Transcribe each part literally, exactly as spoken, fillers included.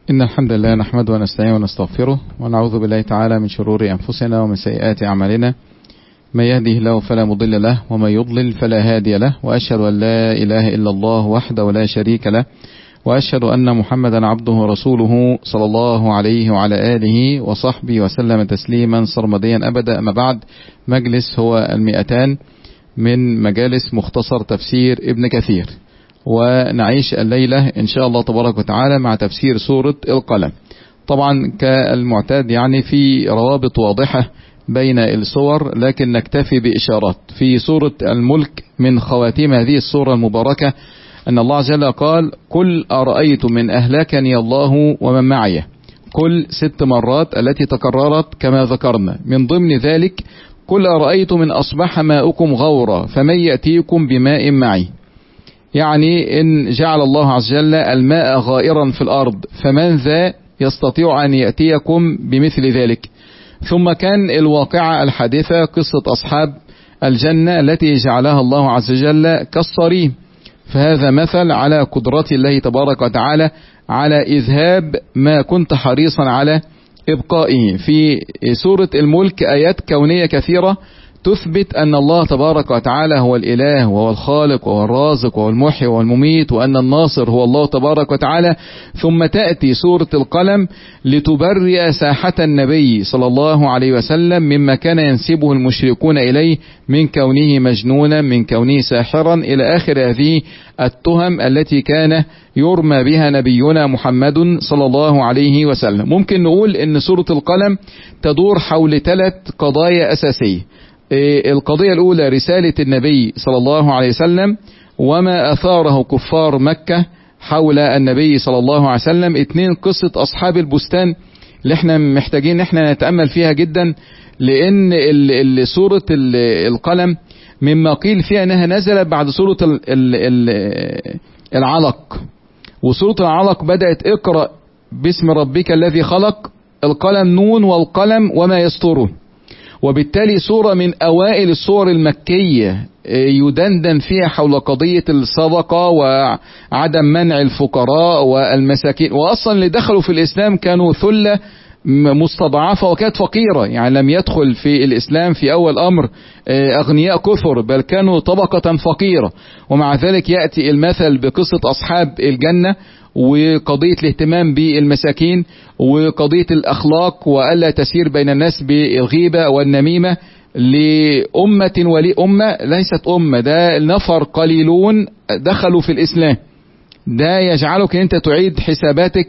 إن الحمد لله نحمده ونستعينه ونستغفره ونعوذ بالله تعالى من شرور أنفسنا ومن سيئات أعمالنا. من يهده الله فلا مضل له ومن يضلل فلا هادي له، وأشهد أن لا إله إلا الله وحده لا شريك له، وأشهد أن محمدا عبده ورسوله صلى الله عليه وعلى آله وصحبه وسلم تسليما سرمديا أبدا. أما بعد، مجلس هو المئتان من مجالس مختصر تفسير ابن كثير، ونعيش الليلة إن شاء الله تبارك وتعالى مع تفسير سورة القلم. طبعا كالمعتاد يعني في روابط واضحة بين السور، لكن نكتفي بإشارات. في سورة الملك من خواتيم هذه السورة المباركة أن الله عز وجل قال: قل أرأيتم من أهلكني الله ومن معي، كل ست مرات التي تكررت كما ذكرنا. من ضمن ذلك: قل أرأيتم من أصبح ماؤكم غورا فمن يأتيكم بماء معي، يعني إن جعل الله عز وجل الماء غائرا في الأرض فمن ذا يستطيع أن يأتيكم بمثل ذلك. ثم كان الواقعة الحادثة قصة أصحاب الجنة التي جعلها الله عز وجل كالصريم، فهذا مثل على قدرة الله تبارك وتعالى على إذهاب ما كنت حريصا على إبقائه. في سورة الملك آيات كونية كثيرة تثبت أن الله تبارك وتعالى هو الإله وهو الخالق وهو الرازق وهو المحيي وهو المميت، وأن الناصر هو الله تبارك وتعالى. ثم تأتي سورة القلم لتبرئ ساحة النبي صلى الله عليه وسلم مما كان ينسبه المشركون إليه من كونه مجنونا، من كونه ساحرا، إلى آخر هذه التهم التي كان يرمى بها نبينا محمد صلى الله عليه وسلم. ممكن نقول أن سورة القلم تدور حول ثلاث قضايا أساسية. القضية الأولى رسالة النبي صلى الله عليه وسلم وما أثاره كفار مكة حول النبي صلى الله عليه وسلم. اثنين، قصة أصحاب البستان اللي احنا محتاجين احنا نتأمل فيها جدا، لأن سورة القلم مما قيل فيها أنها نزلت بعد سورة العلق، وسورة العلق بدأت اقرأ باسم ربك الذي خلق، القلم نون والقلم وما يسطرون، وبالتالي سورة من أوائل السور المكية يدندن فيها حول قضية الصدقة وعدم منع الفقراء والمساكين. وأصلا اللي دخلوا في الإسلام كانوا ثلة مستضعفة وكانت فقيرة، يعني لم يدخل في الإسلام في أول أمر أغنياء كثر، بل كانوا طبقة فقيرة. ومع ذلك يأتي المثل بقصة أصحاب الجنة وقضية الاهتمام بالمساكين وقضية الأخلاق وألا تسير بين الناس بالغيبة والنميمة لأمة ولي أمة ليست أمة، ده نفر قليلون دخلوا في الإسلام. ده يجعلك أنت تعيد حساباتك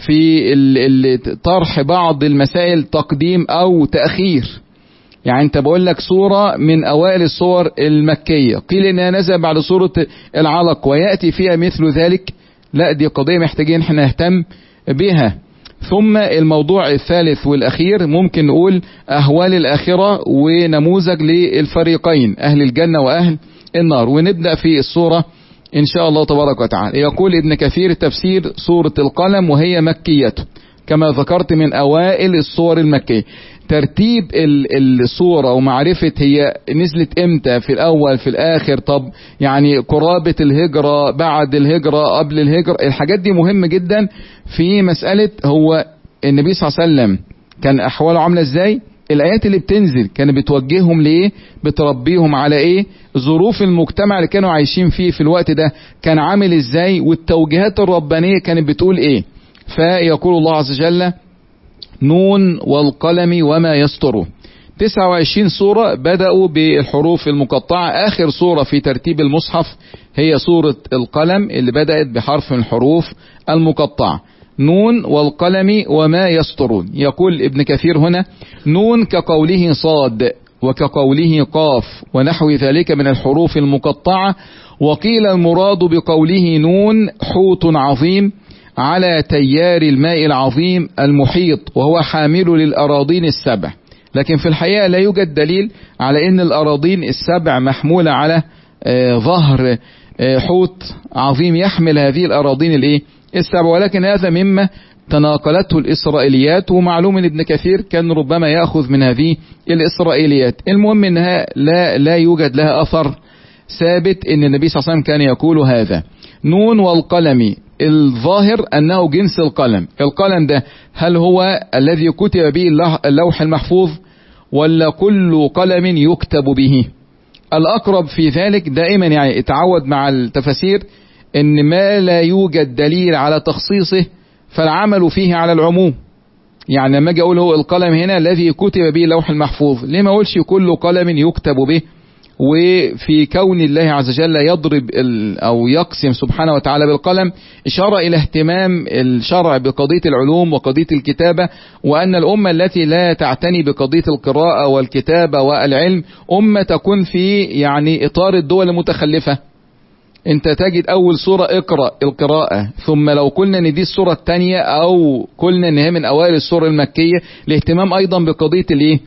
في طرح بعض المسائل تقديم أو تأخير. يعني أنت بقول لك سورة من أوائل السور المكية، قيل إنها نزل بعد سورة العلق ويأتي فيها مثل ذلك. لا، دي قضية محتاجين احنا نهتم بها. ثم الموضوع الثالث والأخير ممكن نقول أهوال الآخرة ونموذج للفريقين، أهل الجنة وأهل النار. ونبدأ في السورة إن شاء الله تبارك وتعالى. يقول ابن كثير تفسير سورة القلم وهي مكية كما ذكرت من أوائل السور المكية. ترتيب السورة ومعرفة هي نزلت امتى، في الأول في الآخر، طب يعني قرابة الهجرة، بعد الهجرة، قبل الهجرة، الحاجات دي مهمة جدا في مسألة هو النبي صلى الله عليه وسلم كان أحواله عاملة ازاي، الآيات اللي بتنزل كانت بتوجههم لإيه، بتربيهم على إيه، ظروف المجتمع اللي كانوا عايشين فيه في الوقت ده كان عامل ازاي، والتوجيهات الربانية كانت بتقول إيه. فيقول الله عز وجل: نون والقلم وما يسطرون. تسعة وعشرين سورة بدأوا بالحروف المقطعة. آخر سورة في ترتيب المصحف هي سورة القلم اللي بدأت بحرف من الحروف المقطعة، نون والقلم وما يسطرون. يقول ابن كثير هنا: نون كقوله صاد وكقوله قاف ونحو ذلك من الحروف المقطعة. وقيل المراد بقوله نون حوت عظيم على تيار الماء العظيم المحيط، وهو حامل للأراضين السبع. لكن في الحقيقة لا يوجد دليل على أن الأراضين السبع محمولة على آه ظهر آه حوت عظيم يحمل هذه الأراضين الإيه السبع، ولكن هذا مما تناقلته الإسرائيليات، ومعلوم أن ابن كثير كان ربما يأخذ من هذه الإسرائيليات. المهم أنها لا, لا يوجد لها أثر ثابت أن النبي صلى الله عليه وسلم كان يقول هذا. نون والقلم الظاهر أنه جنس القلم. القلم ده هل هو الذي كتب به اللوح المحفوظ ولا كل قلم يكتب به؟ الأقرب في ذلك دائما يعني اتعود مع التفاسير ان ما لا يوجد دليل على تخصيصه فالعمل فيه على العموم. يعني لما اجي اقول هو القلم هنا الذي كتب به اللوح المحفوظ، ليه ما اقولش كل قلم يكتب به؟ وفي كون الله عز وجل يضرب او يقسم سبحانه وتعالى بالقلم اشاره الى اهتمام الشرع بقضيه العلوم وقضيه الكتابه، وان الامه التي لا تعتني بقضيه القراءه والكتابه والعلم امه تكون في يعني اطار الدول المتخلفه. انت تجد اول سورة اقرأ القراءة، ثم لو قلنا ان دي السورة الثانية او قلنا ان هي من اوائل السورة المكية، الاهتمام ايضا بقضية الايه؟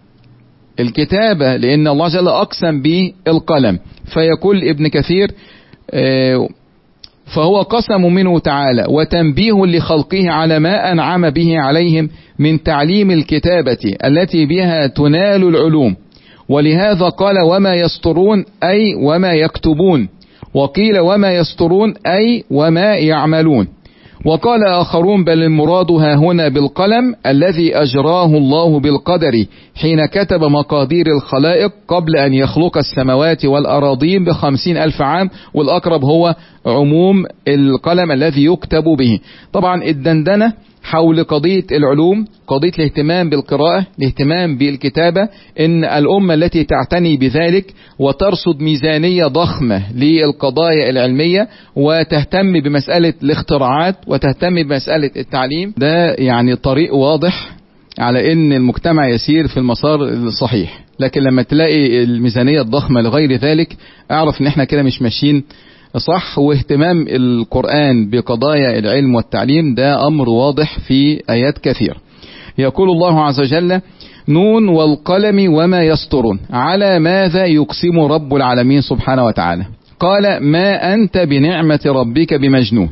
الكتابة، لان الله جل اقسم بالقلم. فيقول ابن كثير اه فهو قسم منه تعالى وتنبيه لخلقه على ما انعم به عليهم من تعليم الكتابة التي بها تنال العلوم، ولهذا قال وما يسطرون اي وما يكتبون، وقيل وما يسطرون أي وما يعملون. وقال آخرون بل المراد ها هنا بالقلم الذي أجراه الله بالقدر حين كتب مقادير الخلائق قبل أن يخلق السماوات والأراضين بخمسين ألف عام، والأقرب هو عموم القلم الذي يكتب به. طبعا الدندنة حول قضية العلوم، قضية الاهتمام بالقراءة، الاهتمام بالكتابة، ان الامة التي تعتني بذلك وترصد ميزانية ضخمة للقضايا العلمية وتهتم بمسألة الاختراعات وتهتم بمسألة التعليم، ده يعني طريق واضح على ان المجتمع يسير في المسار الصحيح. لكن لما تلاقي الميزانية الضخمة لغير ذلك اعرف ان احنا كده مش ماشيين صح. واهتمام القرآن بقضايا العلم والتعليم ده أمر واضح في آيات كثير. يقول الله عز وجل نون والقلم وما يسطرون، على ماذا يقسم رب العالمين سبحانه وتعالى؟ قال ما أنت بنعمة ربك بمجنون،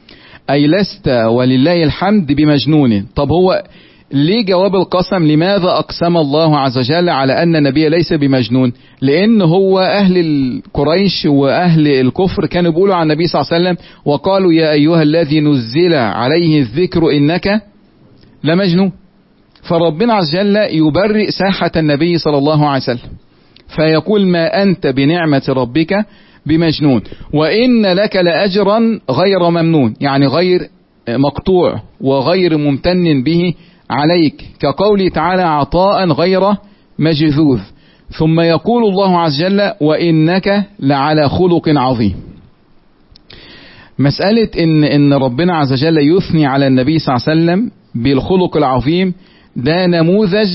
أي لست ولله الحمد بمجنون. طب هو ليه جواب القسم؟ لماذا أقسم الله عز وجل على أن النبي ليس بمجنون؟ لأن هو أهل القريش وأهل الكفر كانوا بيقولوا عن النبي صلى الله عليه وسلم وقالوا يا أيها الذي نزل عليه الذكر إنك لمجنون. فربنا عز وجل يبرئ ساحة النبي صلى الله عليه وسلم فيقول ما أنت بنعمة ربك بمجنون وإن لك لأجرا غير ممنون، يعني غير مقطوع وغير ممتن به عليك، كقوله تعالى عطاء غير مجذوذ. ثم يقول الله عز وجل وإنك لعلى خلق عظيم. مسألة إن, إن ربنا عز وجل يثني على النبي صلى الله عليه وسلم بالخلق العظيم ده نموذج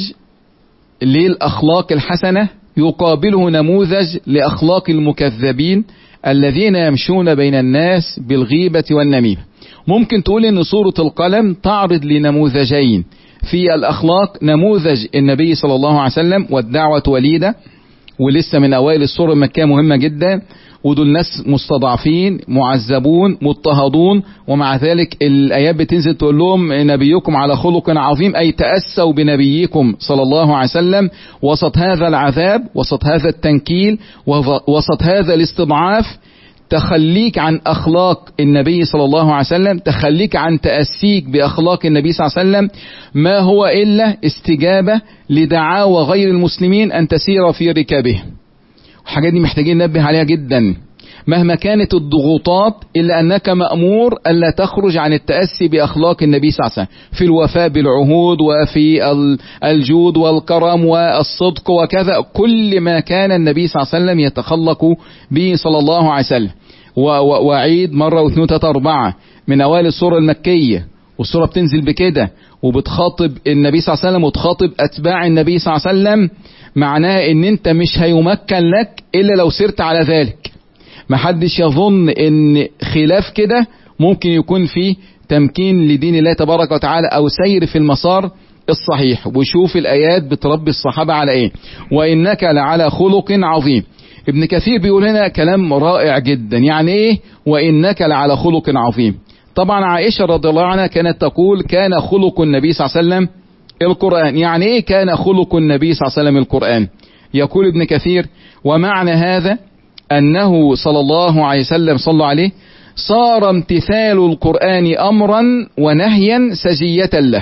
للأخلاق الحسنة يقابله نموذج لأخلاق المكذبين الذين يمشون بين الناس بالغيبة والنميمة. ممكن تقول ان سورة القلم تعرض لنموذجين في الأخلاق، نموذج النبي صلى الله عليه وسلم والدعوة وليدة، ولسه من أوائل السورة المكية مهمة جدا، ودول ناس مستضعفين معذبون مضطهدون، ومع ذلك الآيات بتنزل تقول لهم نبيكم على خلق عظيم، أي تأسوا بنبيكم صلى الله عليه وسلم وسط هذا العذاب، وسط هذا التنكيل، وسط هذا الاستضعاف. تخليك عن أخلاق النبي صلى الله عليه وسلم، تخليك عن تأسيك بأخلاق النبي صلى الله عليه وسلم، ما هو إلا استجابة لدعاوى غير المسلمين أن تسير في ركابه. الحاجات دي محتاجين ننبه عليها جدا مهما كانت الضغوطات، إلا أنك مأمور ألا تخرج عن التأسي بأخلاق النبي صلى الله عليه وسلم في الوفاء بالعهود وفي الجود والكرم والصدق وكذا، كل ما كان النبي صلى الله عليه وسلم يتخلق به صلى الله عليه وسلم. وعيد مرة واثنين وثلاثة أربعة من أوائل السورة المكية، والسورة بتنزل بكده وبتخاطب النبي صلى الله عليه وسلم وتخاطب أتباع النبي صلى الله عليه وسلم، معناها ان انت مش هيمكن لك إلا لو سرت على ذلك. ما حدش يظن ان خلاف كده ممكن يكون فيه تمكين لدين الله تبارك وتعالى او سير في المسار الصحيح. وشوف الآيات بتربي الصحابة على ايه، وإنك لعلى خلق عظيم. ابن كثير بيقول هنا كلام رائع جدا، يعني ايه وإنك لعلى خلق عظيم؟ طبعا عائشة رضي الله عنها كانت تقول كان خلق النبي صلى الله عليه وسلم القرآن. يعني ايه كان خلق النبي صلى الله عليه وسلم القرآن؟ يقول ابن كثير ومعنى هذا أنه صلى الله عليه وسلم صلى عليه صار امتثال القرآن أمرا ونهيا سجية له.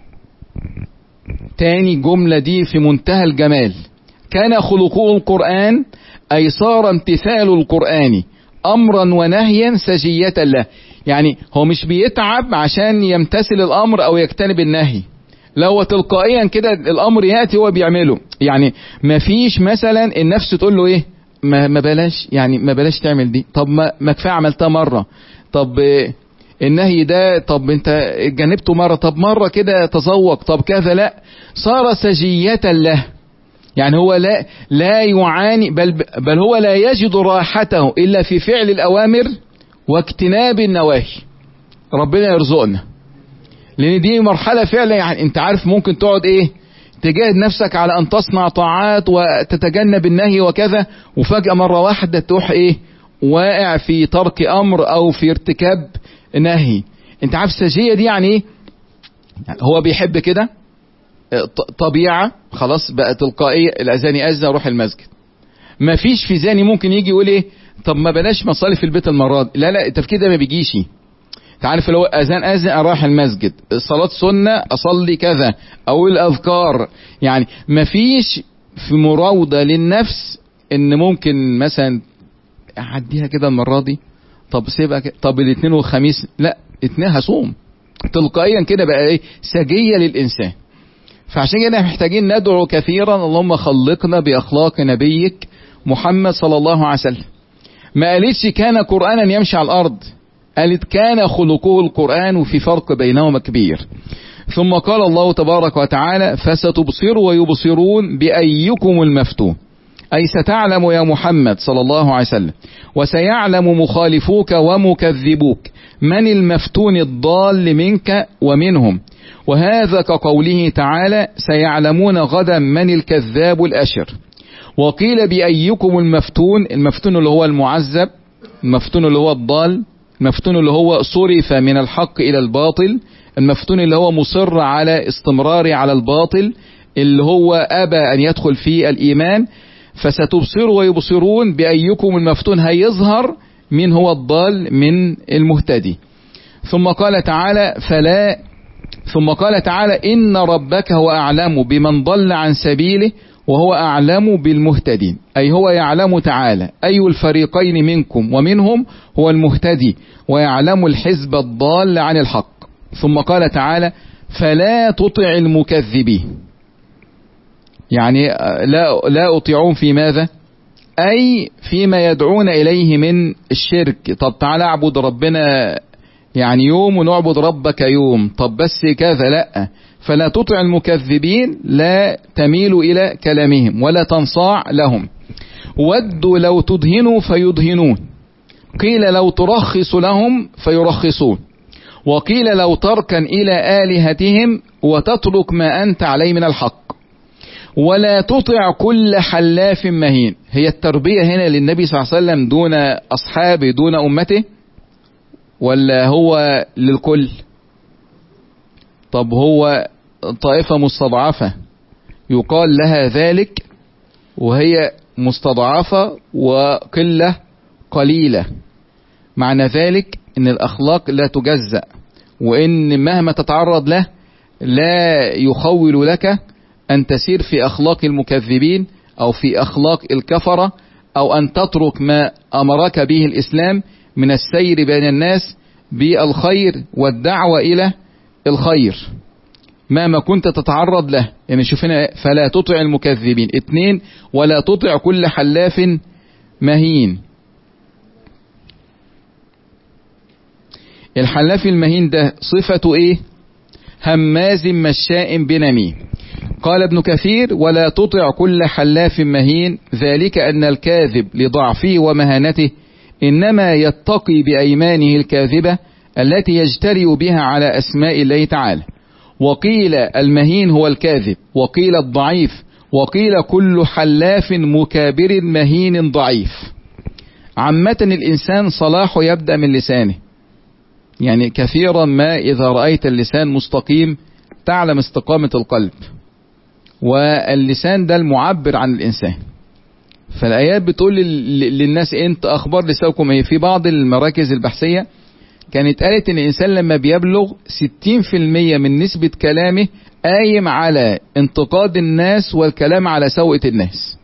تاني جملة دي في منتهى الجمال. كان خلقه القرآن، أي صار امتثال القرآن أمرا ونهيا سجية له. يعني هو مش بيتعب عشان يمتثل الأمر أو يجتنب النهي، لو تلقائيا كده الأمر يأتي هو بيعمله. يعني ما فيش مثلا النفس تقول له إيه ما, ما بلاش، يعني ما بلاش تعمل دي، طب ما, ما كفاية عملتها مرة، طب النهي ده طب انت جنبته مرة، طب مرة كده تذوق، طب كذا. لا، صار سجية له. يعني هو لا لا يعاني، بل بل هو لا يجد راحته إلا في فعل الأوامر واجتناب النواهي. ربنا يرزقنا، لأن دي مرحلة فعلا. يعني أنت عارف ممكن تقعد إيه تجاهد نفسك على أن تصنع طاعات وتتجنب النهي وكذا، وفجأة مرة واحدة تروح إيه واقع في ترك أمر أو في ارتكاب نهي. أنت عارف السجية دي يعني إيه؟ هو بيحب كده طبيعة، خلاص بقى تلقائية، الأذان يأذن أروح المسجد. ما فيش في ذهني ممكن يجي يقول إيه طب ما بلاش مصلي في البيت المرة دي. لا لا، التفكير ده ما بيجيش. تعرف لو أذان أذن أروح المسجد، الصلاة سنة أصلي كذا أو الأذكار. يعني ما فيش في مراودة للنفس إن ممكن مثلا أعديها كده المرة دي، طب سيبها كده، طب الاثنين والخميس لا اثنين هصوم. تلقائيا كده بقى إيه سجية للإنسان. فعشان كده محتاجين ندعو كثيرا اللهم خلقنا بأخلاق نبيك محمد صلى الله عليه وسلم. ما قالتش كان قرآنا يمشي على الأرض، قالت كان خلقه القرآن، وفي فرق بينهما كبير. ثم قال الله تبارك وتعالى فستبصر ويبصرون بأيكم المفتون، أي ستعلم يا محمد صلى الله عليه وسلم وسيعلم مخالفوك ومكذبوك من المفتون الضال منك ومنهم. وهذا كقوله تعالى سيعلمون غدا من الكذاب الأشر. وقيل بأيكم المفتون، المفتون اللي هو المعذب، المفتون اللي هو الضال، المفتون اللي هو صرف من الحق إلى الباطل، المفتون اللي هو مصر على استمرار على الباطل، اللي هو أبى أن يدخل في الإيمان. فستبصر ويبصرون بأيكم المفتون، هيظهر من هو الضال من المهتدي. ثم قال تعالى فلا ثم قال تعالى إن ربك هو أعلم بمن ضل عن سبيله وهو أعلم بالمهتدين، أي هو يعلم تعالى أي الفريقين منكم ومنهم هو المهتدي، ويعلم الحزب الضال عن الحق. ثم قال تعالى فلا تطع المكذبين، يعني لا, لا أطيعون في ماذا؟ أي فيما يدعون إليه من الشرك. طب تعالى اعبد ربنا يعني يوم ونعبد ربك يوم، طب بس كذا لا. فلا تطع المكذبين، لا تميل إلى كلامهم ولا تنصاع لهم. ودوا لو تدهنوا فيدهنون، قيل لو ترخص لهم فيرخصون، وقيل لو تركن إلى آلهتهم وتترك ما أنت عليه من الحق. ولا تطع كل حلاف مهين. هي التربية هنا للنبي صلى الله عليه وسلم دون أصحابه دون أمته، ولا هو للكل؟ طب هو طائفة مستضعفة يقال لها ذلك، وهي مستضعفة وقلة قليلة. معنى ذلك ان الأخلاق لا تجزأ، وان مهما تتعرض له لا يخول لك أن تسير في أخلاق المكذبين أو في أخلاق الكفرة، أو أن تترك ما أمرك به الإسلام من السير بين الناس بالخير والدعوة إلى الخير مهما كنت تتعرض له. يعني شوف هنا فلا تطع المكذبين. اثنين ولا تطع كل حلاف مهين. الحلاف المهين ده صفته ايه؟ هماز مشاء بنميم. قال ابن كثير ولا تطع كل حلاف مهين، ذلك أن الكاذب لضعفه ومهانته إنما يتقي بأيمانه الكاذبة التي يجترئ بها على أسماء الله تعالى. وقيل المهين هو الكاذب، وقيل الضعيف، وقيل كل حلاف مكابر مهين ضعيف. عامة الإنسان صلاحه يبدأ من لسانه. يعني كثيرا ما إذا رأيت اللسان مستقيم تعلم استقامة القلب، واللسان ده المعبر عن الإنسان. فالآيات بتقول للناس انت اخبار لسوكم ايه. في بعض المراكز البحثية كانت قالت ان الانسان لما بيبلغ ستين في المية من نسبة كلامه قايم على انتقاد الناس والكلام على سوءة الناس.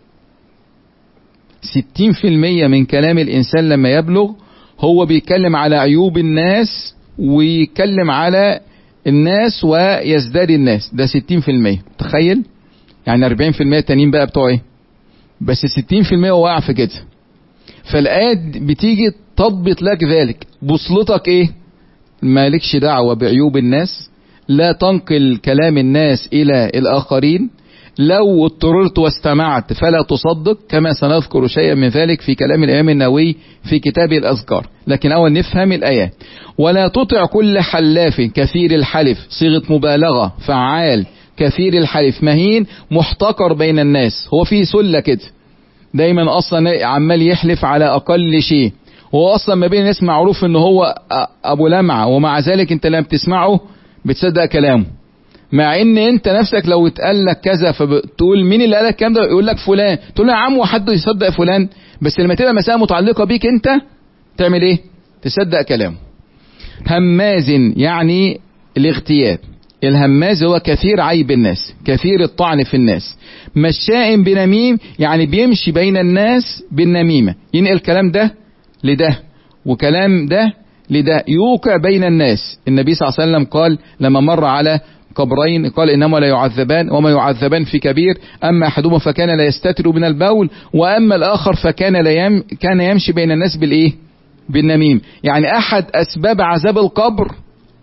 ستين في المية من كلام الانسان لما يبلغ هو بيتكلم على عيوب الناس ويتكلم على الناس ويزداد الناس. ده ستين في المية. تخيل يعني أربعين في المية التانيين بقى بتوع ايه؟ بس ستين في المية واقع في كده. فالآيات بتيجي تضبط لك ذلك. بوصلتك ايه؟ مالكش دعوة بعيوب الناس، لا تنقل كلام الناس الى الاخرين، لو اضطررت واستمعت فلا تصدق، كما سنذكر شيئا من ذلك في كلام الامام النووي في كتاب الاذكار. لكن اول نفهم الايات. ولا تطع كل حلاف كثير الحلف، صيغة مبالغة، فعال، كثير الحلف، مهين، محتقر بين الناس. هو في سلة كده دايما اصلا عمال يحلف على اقل شيء، هو اصلا ما بين الناس معروف ان هو ابو لمعة، ومع ذلك انت لما بتسمعه بتصدق كلامه، مع ان انت نفسك لو اتقال لك كذا فبتقول مين اللي قال لك الكلام ده، يقول لك فلان، تقول له يا عم وحد يصدق فلان؟ بس لما تبقى مسألة متعلقة بيك انت تعمل ايه؟ تصدق كلامه. هماز يعني الاغتياب. الهماز هو كثير عيب الناس، كثير الطعن في الناس. مشاء بنميم يعني بيمشي بين الناس بالنميمة، ينقل الكلام ده لده وكلام ده لده، يوقع بين الناس. النبي صلى الله عليه وسلم قال لما مر على قبرين قال انما لا يعذبان وما يعذبان في كبير، اما احدهما فكان لا يستتر من البول، واما الاخر فكان لا يم كان يمشي بين الناس بالايه؟ بالنميم. يعني احد اسباب عذاب القبر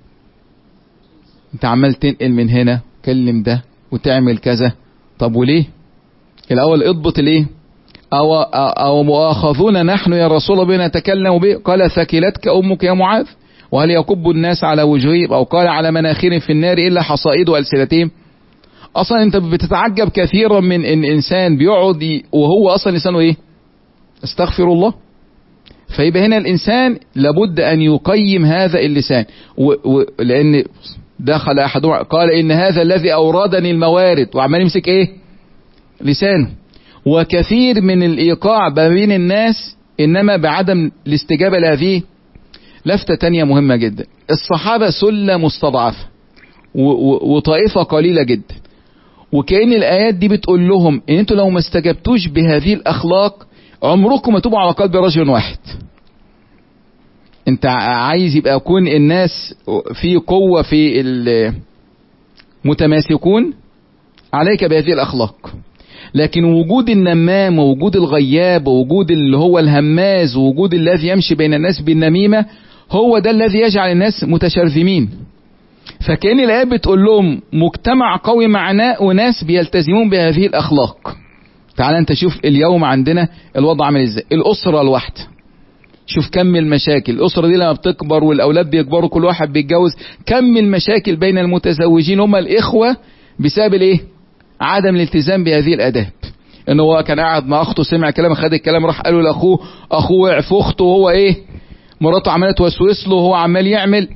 انت عمال تنقل من هنا، كلم ده وتعمل كذا. طب وليه؟ الاول اضبط ليه؟ او او مؤاخذون نحن يا رسول الله بنا نتكلم به؟ قال ثكلتك امك يا معاذ، وهل يكب الناس على وجوههم او قال على مناخرهم في النار الا حصائد السنتهم. اصلا انت بتتعجب كثيرا من ان انسان بيقعد وهو اصلا لسانه ايه؟ استغفر الله. فيبقى هنا الانسان لابد ان يقيم هذا اللسان، و... و... لان دخل احدهم قال ان هذا الذي اوردني الموارد، وعمال يمسك ايه؟ لسانه. وكثير من الايقاع بين الناس انما بعدم الاستجابة لهذه. لفتة تانية مهمة جدا، الصحابة سلة مستضعفة و... و... وطائفة قليلة جدا، وكأن الايات دي بتقول لهم ان انتوا لو ما استجبتوش بهذه الاخلاق عمركم ما تبقوا على قلب رجل واحد. انت عايز يبقى يكون الناس في قوة في المتماسكون، عليك بهذه الاخلاق. لكن وجود النمام ووجود الغياب ووجود اللي هو الهماز ووجود الذي يمشي بين الناس بالنميمة هو ده الذي يجعل الناس متشرذمين. فكأن الآية بتقول لهم مجتمع قوي معناه وناس بيلتزمون بهذه الأخلاق. تعال انت شوف اليوم عندنا الوضع عامل ازاي. الأسرة الواحدة شوف كم المشاكل. الأسرة دي لما بتكبر والأولاد بيكبروا كل واحد بيتجوز، كم المشاكل بين المتزوجين هم الإخوة بسبب الايه؟ عدم الالتزام بهذه الآداب. ان هو كان قاعد مع اخته سمع كلام خد الكلام راح قاله لاخوه، اخوه وقع في اخته وهو ايه؟ مراته عماله توسوس له وهو عمال يعمل.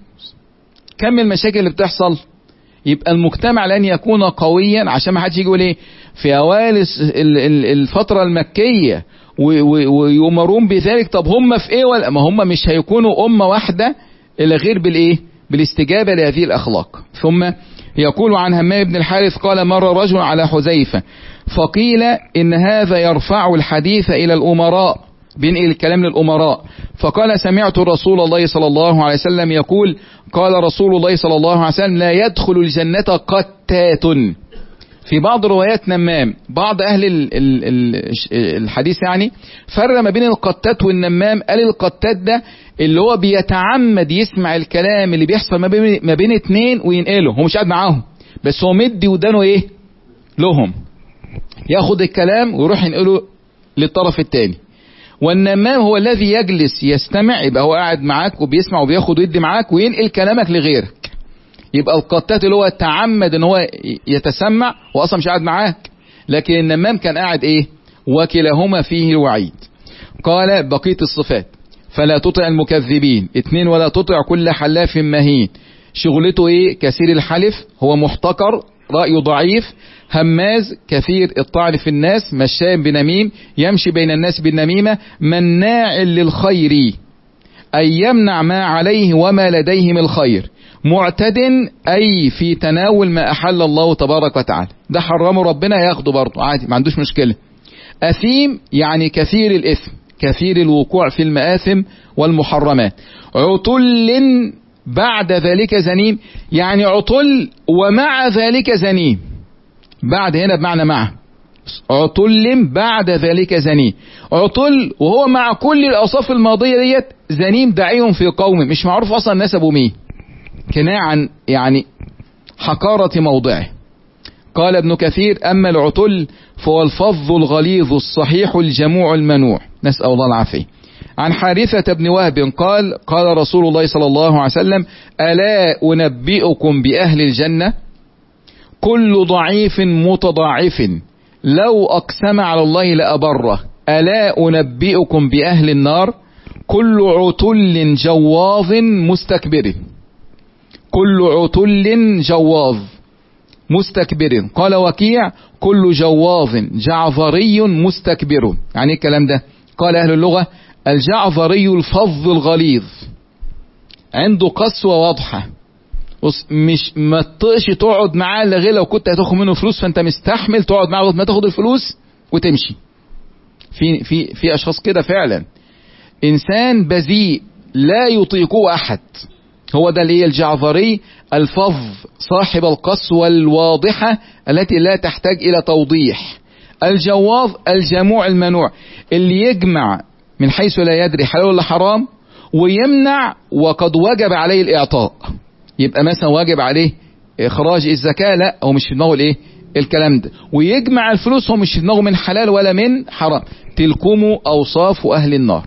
كم المشاكل اللي بتحصل. يبقى المجتمع لن يكون قويا عشان ما حدش يجي يقول ايه في اوائل الفتره المكيه ويؤمرون بذلك. طب هم في ايه؟ ولا ما هم مش هيكونوا امه واحده الا غير بالايه؟ بالاستجابه لهذه الاخلاق. ثم يقول عن همام بن الحارث قال مر رجل على حذيفه فقيل ان هذا يرفع الحديث الى الامراء، بينقل الكلام للامراء. فقال سمعت رسول الله صلى الله عليه وسلم يقول قال رسول الله صلى الله عليه وسلم لا يدخل الجنة قتات. في بعض روايات نمام. بعض اهل ال ال ال الحديث يعني فرق ما بين القتات والنمام. قال القتات ده اللي هو بيتعمد يسمع الكلام اللي بيحصل ما بين ما بين اتنين وينقله، هو مش قاعد معاهم بس هو مدي ودانه ايه لهم، ياخد الكلام ويروح ينقله للطرف التاني. والنمام هو الذي يجلس يستمع، يبقى هو قاعد معاك وبيسمع وبياخد ويدي معاك وينقل كلامك لغيرك. يبقى القتات اللي هو تعمد ان هو يتسمع واصلا مش قاعد معاك، لكن النمام كان قاعد ايه؟ وكلاهما فيه الوعيد. قال بقية الصفات فلا تطع المكذبين. اتنين ولا تطع كل حلاف مهين. شغلته ايه؟ كثير الحلف، هو محتقر رأيه ضعيف، هماز كثير الطعن في الناس، مشاء بنميم يمشي بين الناس بالنميمة، مناع للخير أي يمنع ما عليه وما لديه من الخير، معتد أي في تناول ما أحل الله تبارك وتعالى، ده حرمه ربنا ياخده برضه عادي ما عندوش مشكلة. أثيم يعني كثير الإثم، كثير الوقوع في المآثم والمحرمات. عتل بعد ذلك زنيم، يعني عتل ومع ذلك زنيم، بعد هنا بمعنى مع، عتل بعد ذلك زنيم، عتل وهو مع كل الأوصاف الماضية ديت زنيم دعيهم في قومه، مش معروف أصلا نسبه مين، كناعا يعني حقارة موضعه. قال ابن كثير أما العتل فهو الفظ الغليظ الصحيح الجموع المنوع، نسأل الله العافية. عن حارثة بن وهب قال قال رسول الله صلى الله عليه وسلم ألا أنبئكم بأهل الجنة كل ضعيف متضاعف لو أقسم على الله لأبره، ألا أنبئكم بأهل النار كل عتل جواظ مستكبر، كل عتل جواظ مستكبر. قال وكيع كل جواظ جعظري مستكبر. يعني الكلام ده قال أهل اللغة الجعظري الفظ الغليظ عنده قسوة واضحة، مش ما تطقش تقعد معاه الا غير لو كنت هتاخد منه فلوس فانت مستحمل تقعد معاه ما تاخد الفلوس وتمشي. في في في اشخاص كده فعلا، انسان بذيء لا يطيقه احد، هو ده اللي هي الجعظري الفظ صاحب القسوة الواضحة التي لا تحتاج الى توضيح. الجواظ الجموع المنوع اللي يجمع من حيث لا يدري حلال ولا حرام ويمنع وقد وجب عليه الاعطاء، يبقى مثلا واجب عليه اخراج الزكاة، لا هو مش في دماغه الايه الكلام ده، ويجمع الفلوس هو مش في دماغه من حلال ولا من حرام. تلكم اوصاف اهل النار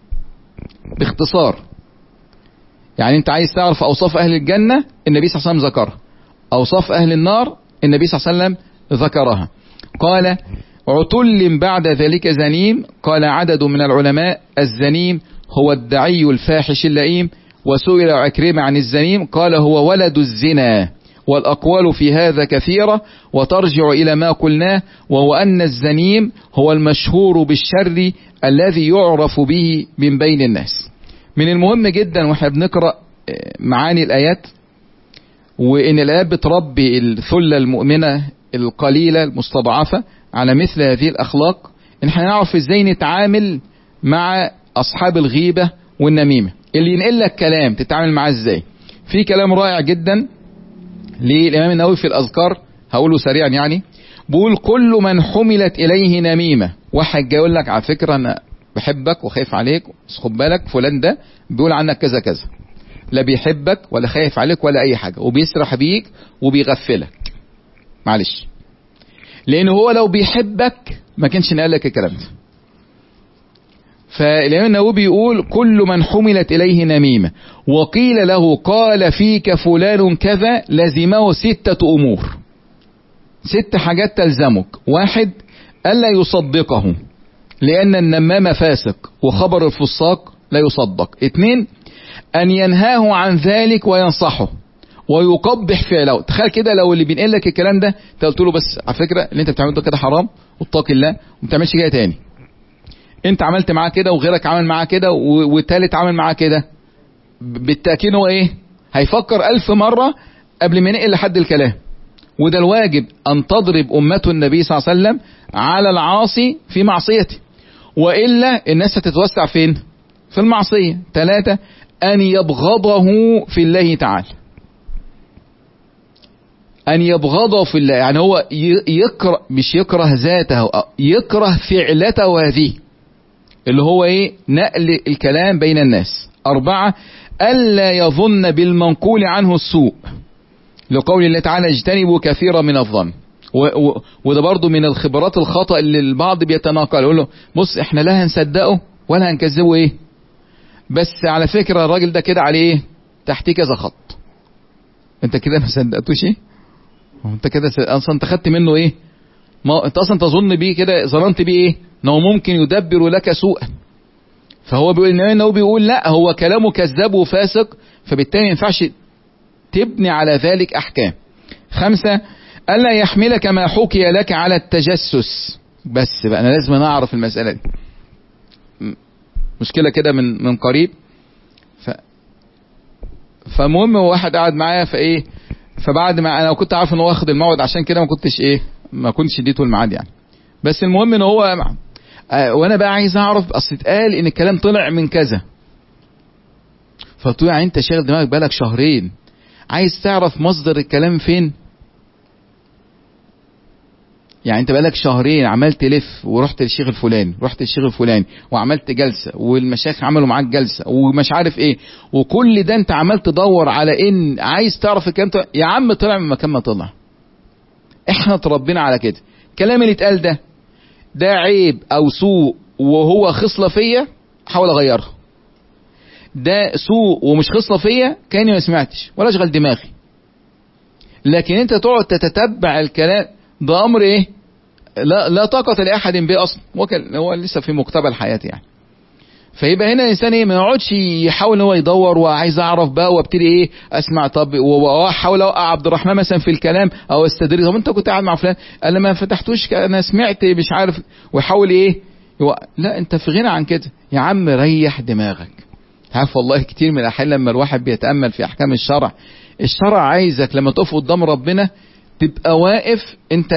باختصار. يعني انت عايز تعرف اوصاف اهل الجنة النبي صلى الله عليه وسلم ذكرها، اوصاف اهل النار النبي صلى الله عليه وسلم ذكرها. قال عتل بعد ذلك زنيم، قال عدد من العلماء الزنيم هو الدعي الفاحش اللئيم. وسئل عكرمة عن الزنيم قال هو ولد الزنا، والأقوال في هذا كثيرة وترجع إلى ما قلناه، وهو أن الزنيم هو المشهور بالشر الذي يعرف به من بين الناس. من المهم جدا واحنا بنقرأ معاني الآيات وإن الآيات بتربي الثلة المؤمنة القليلة المستضعفة على مثل هذه الأخلاق، إن احنا نعرف إزاي نتعامل مع أصحاب الغيبة والنميمة، اللي ينقل لك كلام تتعامل معاه ازاي. في كلام رائع جدا للإمام النووي في الأذكار هقوله سريعا، يعني بقول كل من حملت إليه نميمة، واحد جاي يقول لك على فكرة أنا بحبك وخايف عليك بس خد بالك فلان ده بيقول عنك كذا كذا، لا بيحبك ولا خايف عليك ولا أي حاجة وبيسرح بيك وبيغفلك، معلش لأنه هو لو بيحبك ما كانش نقل لك الكلام ده. فالإمام النووي بيقول كل من حملت إليه نميمة وقيل له قال فيك فلان كذا لزمه ستة أمور، ست حاجات تلزمك. واحد ألا يصدقه لأن النمام فاسق وخبر الفساق لا يصدق. اثنين أن ينهاه عن ذلك وينصحه ويقبح فعله. تخيل كده لو اللي بينقل لك الكلام ده انت قلت له بس على فكرة اللي انت بتعمله ده كده حرام واتقي الله وما تعملش كده تاني، انت عملت معاه كده وغيرك عمل معاه كده والتالت عمل معاه كده، بالتأكيد هو ايه هيفكر الف مرة قبل ما ينقل لحد الكلام. وده الواجب ان تضرب امته النبي صلى الله عليه وسلم على العاصي في معصيته، وإلا الناس هتتوسع فين في المعصية. ثلاثة ان يبغضه في الله تعالى، ان يبغضه في الله يعني هو يكره مش يكره ذاته، يكره فعلته هذه اللي هو ايه نقل الكلام بين الناس. أربعة ألا يظن بالمنقول عنه السوء لقول الله تعالى اجتنبوا كثيرا من الظن، و و وده برضو من الخبرات الخطأ اللي البعض بيتناقل يقول له بص احنا لا هنصدقه ولا هنكذبه ايه بس على فكرة الراجل ده كده عليه ايه تحتيه كذا خط، انت كده ما صدقتوش ايه انت كده اصلا انت خدت منه ايه، ما انت اصلا تظن بيه كده ظننت بيه ايه انه ممكن يدبر لك سوءا. فهو بيقول انه بيقول لا هو كلامه كذاب وفاسق، فبالتالي ما ينفعش تبني على ذلك احكام. خمسة ألا يحملك ما حكي لك على التجسس. بس بقى أنا لازم نعرف المسألة دي، مشكلة كده من من قريب. ف فالمهم واحد قاعد معايا فايه، فبعد ما انا كنت عارف ان هو واخد الموعد، عشان كده ما كنتش ايه ما كنتش اديته الميعاد يعني. بس المهم ان هو آه وانا بقى عايز اعرف، اصل اتقال ان الكلام طلع من كذا. فقلت له يعني انت شاغل دماغك بقالك شهرين عايز تعرف مصدر الكلام فين؟ يعني انت بقالك شهرين عمال تلف ورحت للشيخ الفلاني، رحت للشيخ الفلاني وعملت جلسه والمشايخ عملوا معاك جلسه ومش عارف ايه، وكل ده انت عمال تدور على ان عايز تعرف الكلام. يا عم طلع من مكان ما طلع، احنا اتربينا على كده. الكلام اللي اتقال ده ده عيب او سوء وهو خصله فيا حاول اغيرها، ده سوء ومش خصله فيا كاني ما سمعتش ولا اشغل دماغي. لكن انت تقعد تتتبع الكلام ده امر ايه لا لا طاقة لأحد به أصلا، هو لسه في مقتبل حياتي يعني. فيبقى هنا الإنسان إيه ما يقعدش يحاول هو يدور وعايز أعرف بقى وابتدي إيه أسمع، طب وأحاول أوقع عبد الرحمن مثلا في الكلام أو استدري، طب أنت كنت قاعد مع فلان قال ما فتحتوش أنا سمعت مش عارف، ويحاول إيه يو... لا أنت في غنى عن كده يا عم، ريح دماغك. عارف والله كتير من الأحيان لما الواحد بيتأمل في أحكام الشرع، الشرع عايزك لما تقف قدام ربنا تبقى واقف أنت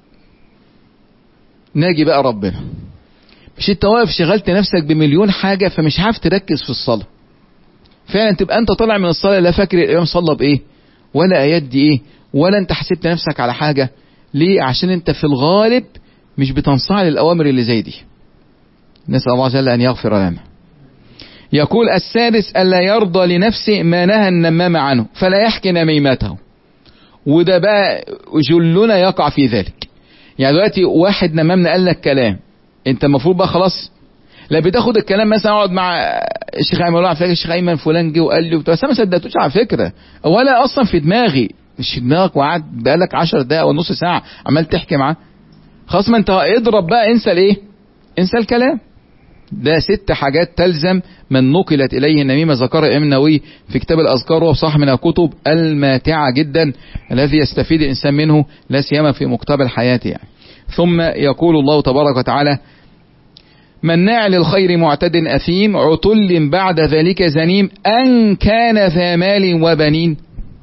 ناجي بقى ربنا، مش انت واقف شغلت نفسك بمليون حاجة فمش عارف تركز في الصلاة. فعلا تبقى انت طالع من الصلاة لا فاكر الامام صلى بايه ولا ايات دي ايه، ولا انت حسبت نفسك على حاجة. ليه؟ عشان انت في الغالب مش بتنصاع للأوامر اللي زي دي. نسأل الله جل ان يغفر لنا. يقول السادس ألا يرضى لنفسه ما نهى النمام عنه فلا يحكي نميمته. وده بقى جلنا يقع في ذلك. يعني دلوقتي واحد نمامنا قال لك كلام، انت المفروض بقى خلاص لا بتاخد الكلام مثلا اقعد مع الشيخ ايمن ولا على فكره الشيخ ايمن فلان جه وقال لي، بس انا ما صدقتوش على فكره ولا اصلا في دماغي، مش في دماغك، وقعد بقالك عشر دقائق او نص ساعه عمال تحكي معاه. خلاص ما انت اضرب بقى، انسى الايه؟ انسى الكلام. ده ست حاجات تلزم من نقلت اليه النميمه، ذكر الامام النووي في كتاب الاذكار، وصح من الكتب الماتعه جدا الذي يستفيد الانسان منه لا سيما في مقتبل حياته يعني. ثم يقول الله تبارك وتعالى مناع للخير معتد أثيم عتل بعد ذلك زنيم أن كان ذا مال وبنين.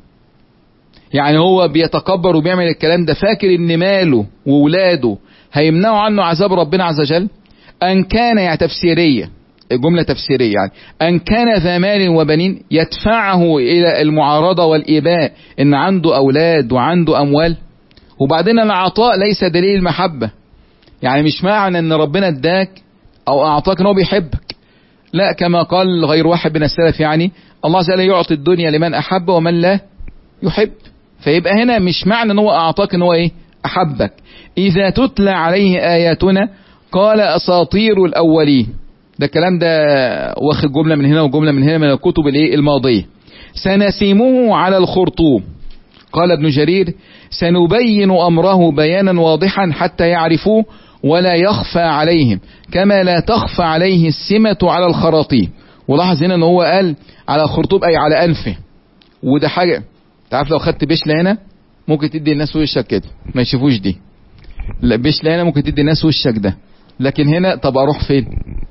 يعني هو بيتكبر وبيعمل الكلام ده فاكر ان ماله وولاده هيمنعوا عنه عذاب ربنا عز وجل. أن كان يعني تفسيرية، الجملة تفسيرية يعني أن كان ذا مال وبنين يدفعه إلى المعارضة والإباء إن عنده أولاد وعنده أموال. وبعدين العطاء ليس دليل المحبة، يعني مش معنى ان ربنا اداك او اعطاك ان هو بيحبك، لا كما قال غير واحد من السلف يعني الله عز وجل يعطي الدنيا لمن احب ومن لا يحب. فيبقى هنا مش معنى ان هو اعطاك ان هو ايه احبك. اذا تتلى عليه اياتنا قال اساطير الاولين. ده الكلام ده واخد جملة من هنا وجملة من هنا من الكتب الايه الماضية. سنسيمه على الخرطوم. قال ابن جرير سنبين أمره بيانا واضحا حتى يعرفوه ولا يخفى عليهم كما لا تخفى عليه السمة على الخراطيم. ولاحظ هنا ان هو قال على الخرطوم اي على انفه، وده حاجة تعرف لو خدت بشلة هنا ممكن تدي الناس وشك كده ما يشوفوش دي، لا بشلة هنا ممكن تدي الناس وشك ده، لكن هنا طب اروح فين؟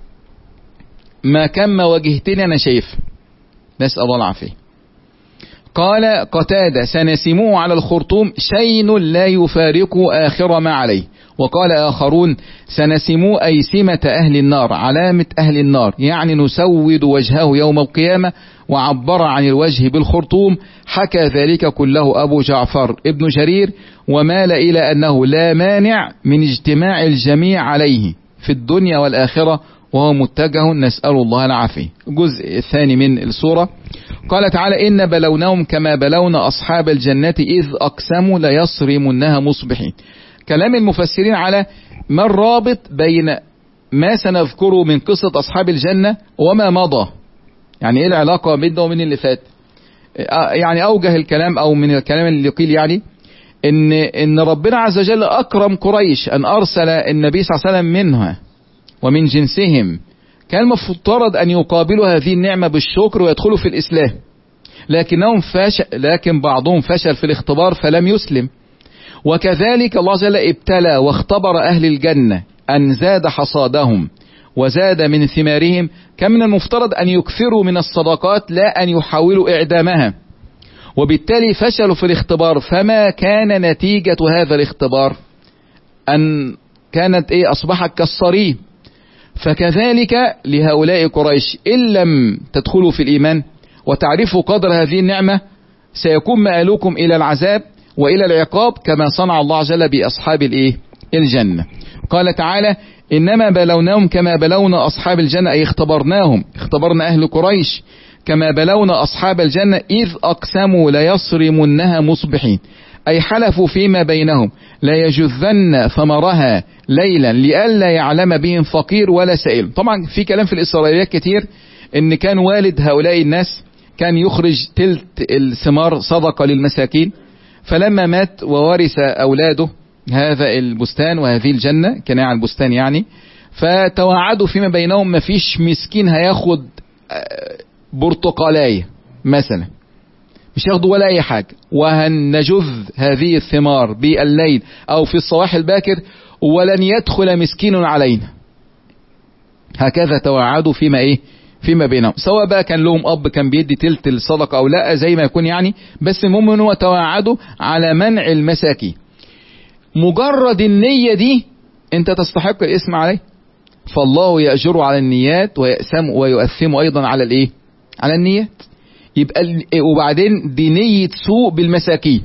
ما كان ما واجهتني انا شايف. نسأل الله العافية. قال قتادة سنسموه على الخرطوم شين لا يفارق آخر ما عليه. وقال آخرون سنسموه أي سمة أهل النار، علامة أهل النار، يعني نسود وجهه يوم القيامة. وعبر عن الوجه بالخرطوم. حكى ذلك كله أبو جعفر ابن جرير ومال إلى أنه لا مانع من اجتماع الجميع عليه في الدنيا والآخرة وهو متجه نسأل الله العافية. الجزء الثاني من السورة قال تعالى إن بلوناهم كما بلونا أصحاب الجنة إذ أقسموا ليصرمنها مصبحين. كلام المفسرين على ما الرابط بين ما سنذكره من قصة أصحاب الجنة وما مضى، يعني إيه العلاقة بينه ومن اللي فات. يعني أوجه الكلام أو من الكلام اللي قيل يعني إن إن ربنا عز وجل أكرم قريش أن أرسل النبي صلى الله عليه وسلم منها ومن جنسهم، كان المفترض أن يقابلوا هذه النعمة بالشكر ويدخلوا في الإسلام، لكنهم فشل، لكن بعضهم فشل في الاختبار فلم يسلم. وكذلك الله جل ابتلى واختبر أهل الجنة أن زاد حصادهم وزاد من ثمارهم، كان من المفترض أن يكثروا من الصدقات لا أن يحاولوا إعدامها، وبالتالي فشلوا في الاختبار. فما كان نتيجة هذا الاختبار؟ أن كانت إيه؟ أصبحت كالصريم. فكذلك لهؤلاء قريش إن لم تدخلوا في الإيمان وتعرفوا قدر هذه النعمة سيكون مآلكم إلى العذاب وإلى العقاب، كما صنع الله جل بأصحاب الإيه؟ الجنة. قال تعالى: إنما بلوناهم كما بلونا أصحاب الجنة، أي اختبرناهم، اختبرنا أهل قريش كما بلونا أصحاب الجنة إذ أقسموا ليصرمنها مصبحين، أي حلفوا فيما بينهم لا يجذن ثمرها ليلا لئلا يعلم بهم فقير ولا سائل. طبعا في كلام في الإسرائيليات كتير إن كان والد هؤلاء الناس كان يخرج تلت الثمار صدقة للمساكين، فلما مات وورث أولاده هذا البستان وهذه الجنة، كناع البستان يعني، فتوعدوا فيما بينهم ما فيش مسكين هياخد برتقالاية مثلا، مش ياخدوا ولا أي حاجة، وهنجذ هذه الثمار بالليل أو في الصباح الباكر ولن يدخل مسكين علينا. هكذا توعدوا فيما إيه؟ فيما بينهم، سواء بقى كان لهم أب كان بيدي تلت الصدقة أو لا، زي ما يكون يعني، بس المهم إن هو توعدوا على منع المساكين. مجرد النية دي أنت تستحق الاسم عليه، فالله يأجر على النيات ويأسم ويؤثم أيضا على الإيه؟ على النيات. يبقى وبعدين دي نية سوء بالمساكين،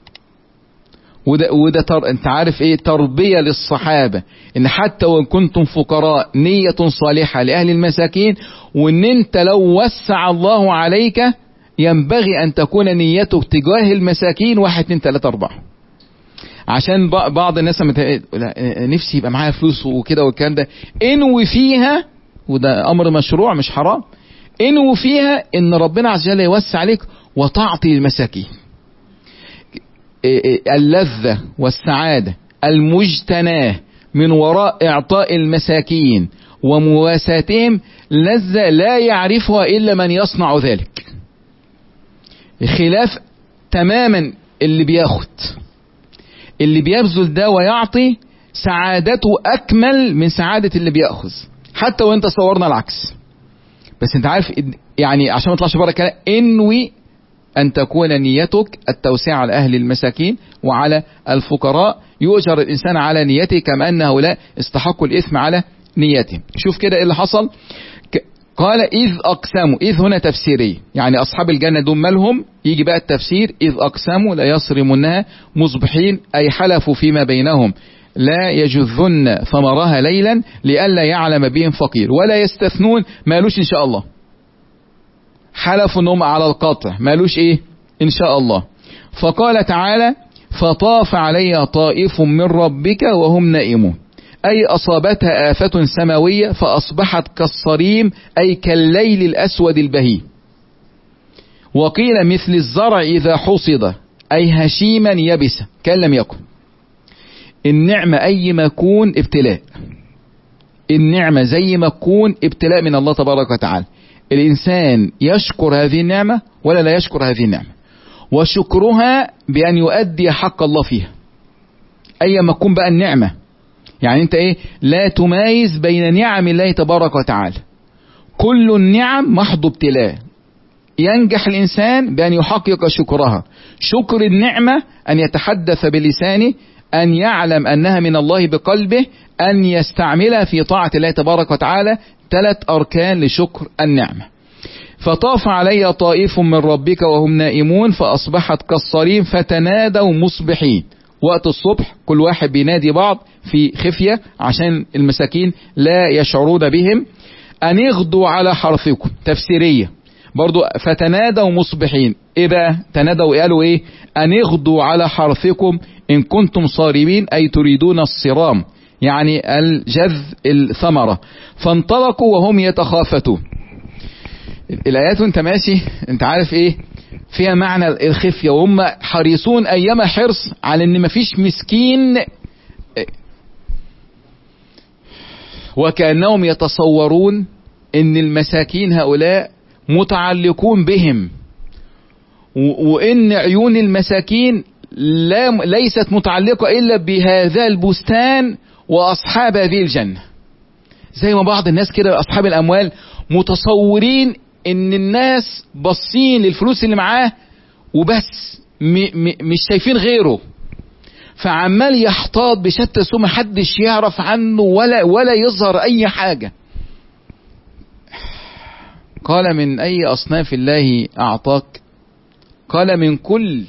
وده, وده تر... انت عارف ايه؟ تربية للصحابة ان حتى وان كنتم فقراء نية صالحة لأهل المساكين، وان انت لو وسع الله عليك ينبغي ان تكون نيتك تجاه المساكين واحد اتنين تلاتة اربعة. عشان بعض الناس مت... نفسي يبقى معايا فلوس وكده والكلام ده، انوي فيها، وده امر مشروع مش حرام، انوي فيها ان ربنا عز وجل يوسع عليك وتعطي المساكين. اللذة والسعادة المجتناه من وراء اعطاء المساكين ومواساتهم لذة لا يعرفها الا من يصنع ذلك، خلاف تماما اللي بياخد. اللي بيبذل ده ويعطي سعادته اكمل من سعادة اللي بيأخذ، حتى وانت صورنا العكس. بس انت عارف يعني، عشان ما تطلعش بره الكلام، انوي ان تكون نيتك التوسيع على اهل المساكين وعلى الفقراء، يؤجر الانسان على نيته كما ان هؤلاء استحقوا الاثم على نيتهم. شوف كده ايه اللي حصل. قال اذ اقسموا، اذ هنا تفسيريه، يعني اصحاب الجنة دول مالهم؟ يجي بقى التفسير: اذ اقسموا لا يصرمنها مصبحين، اي حلفوا فيما بينهم لا يجذن ثمرها ليلا لئلا يعلم بهم فقير، ولا يستثنون، مالوش ان شاء الله، حلفوا انهم على القطع، مالوش ايه؟ ان شاء الله. فقال تعالى: فطاف علي طائف من ربك وهم نائمون، اي اصابتها آفة سماوية فاصبحت كالصريم، اي كالليل الاسود البهيم. وقيل مثل الزرع اذا حصد، اي هشيما يبسا كان لم يكن. النعمة اي ما يكون ابتلاء، النعمة زي ما تكون ابتلاء من الله تبارك وتعالى. الإنسان يشكر هذه النعمة ولا لا يشكر هذه النعمة، وشكرها بأن يؤدي حق الله فيها أي ما تكون بقى النعمة. يعني أنت إيه؟ لا تمايز بين نعم الله تبارك وتعالى، كل النعم محض ابتلاء، ينجح الإنسان بأن يحقق شكرها. شكر النعمة أن يتحدث بلسانه، أن يعلم أنها من الله بقلبه، أن يستعملها في طاعة الله تبارك وتعالى. ثلاث أركان لشكر النعمة. فطاف علي طائف من ربك وهم نائمون فأصبحت كالصريم فتنادوا مصبحين، وقت الصبح كل واحد بينادي بعض في خفية عشان المساكين لا يشعرون بهم. أن اغدوا على حرثكم، تفسيرية برضو، فتنادوا مصبحين. إيه بقى تنادوا؟ قالوا إيه؟ أن اغدوا على حرثكم إن كنتم صارمين، أي تريدون الصرام، يعني الجذ الثمرة. فانطلقوا وهم يتخافتون. الآيات وانت ماشي انت عارف ايه فيها؟ معنى الخفية، وهم حريصون ايما حرص على ان مفيش مسكين، وكأنهم يتصورون ان المساكين هؤلاء متعلقون بهم، وان عيون المساكين لا ليست متعلقة إلا بهذا البستان وأصحاب هذه الجنة. زي ما بعض الناس كده أصحاب الأموال متصورين إن الناس باصين للفلوس اللي معاه وبس، م م مش شايفين غيره، فعمال يحتاط بشتى سوء محدش يعرف عنه ولا ولا يظهر أي حاجة. قال من أي أصناف الله أعطاك؟ قال من كل.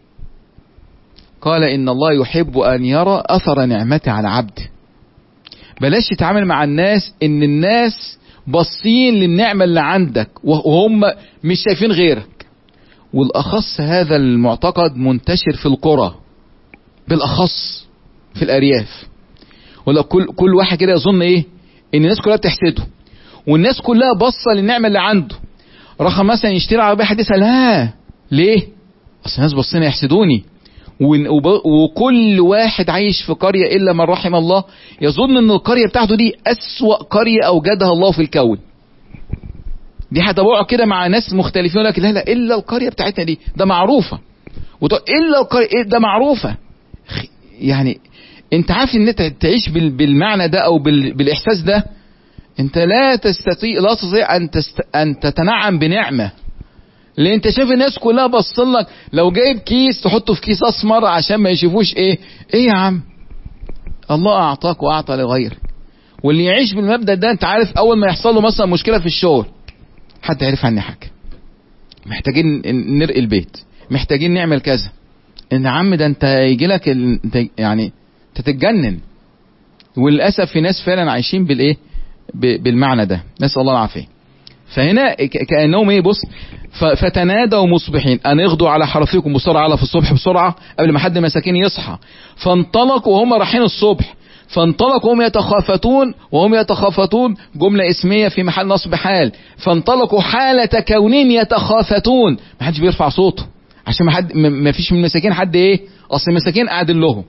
قال إن الله يحب أن يرى أثر نعمته على عبده. بلاش تتعامل مع الناس إن الناس باصين للنعمة اللي عندك وهم مش شايفين غيرك. والأخص هذا المعتقد منتشر في القرى، بالأخص في الأرياف. ولا كل كل واحد كده يظن إيه؟ إن الناس كلها بتحسده، والناس كلها باصة للنعمة اللي عنده. رقم مثلا يشتري عربية حديثة، لا ليه؟ أصل الناس باصين يحسدوني. وكل واحد عايش في قرية إلا من رحم الله يظن ان القرية بتاعته دي أسوأ قرية أوجدها الله في الكون. دي هتبقى كده مع ناس مختلفين لك لا لا إلا القرية بتاعتنا دي ده معروفة، إلا القرية ده معروفة. يعني انت عارف ان انت تعيش بالمعنى ده او بالإحساس ده، انت لا تستطيع لا تستطيع أن, تست... أن تتنعم بنعمة. اللي انت شايف الناس كلها بصلك، لو جايب كيس تحطه في كيس اسمر عشان ما يشوفوش ايه ايه يا عم، الله اعطاك واعطى لغيرك. واللي يعيش بالمبدأ ده انت عارف اول ما يحصل له مثلا مشكلة في الشغل، حد يعرف عني حاجة، محتاجين نرقي البيت، محتاجين نعمل كذا، ان عم ده انت يجي لك ال... انت يعني تتجنن. وللاسف في ناس فعلا عايشين بالايه ب... بالمعنى ده، نسأل الله العافية. فهنا كأنهم ايه بص، فتنادوا مصبحين ان اغدوا على حرثكم بسرعة، على في الصبح بسرعة قبل ما حد مساكين يصحى. فانطلقوا وهم رايحين الصبح، فانطلقوا وهم يتخافتون، وهم يتخافتون جملة اسمية في محل نصب حال. فانطلقوا حالة كونين يتخافتون، ما حدش بيرفع صوته عشان ما حد ما فيش من المساكين حد ايه، اصل المساكين قاعدين لهم.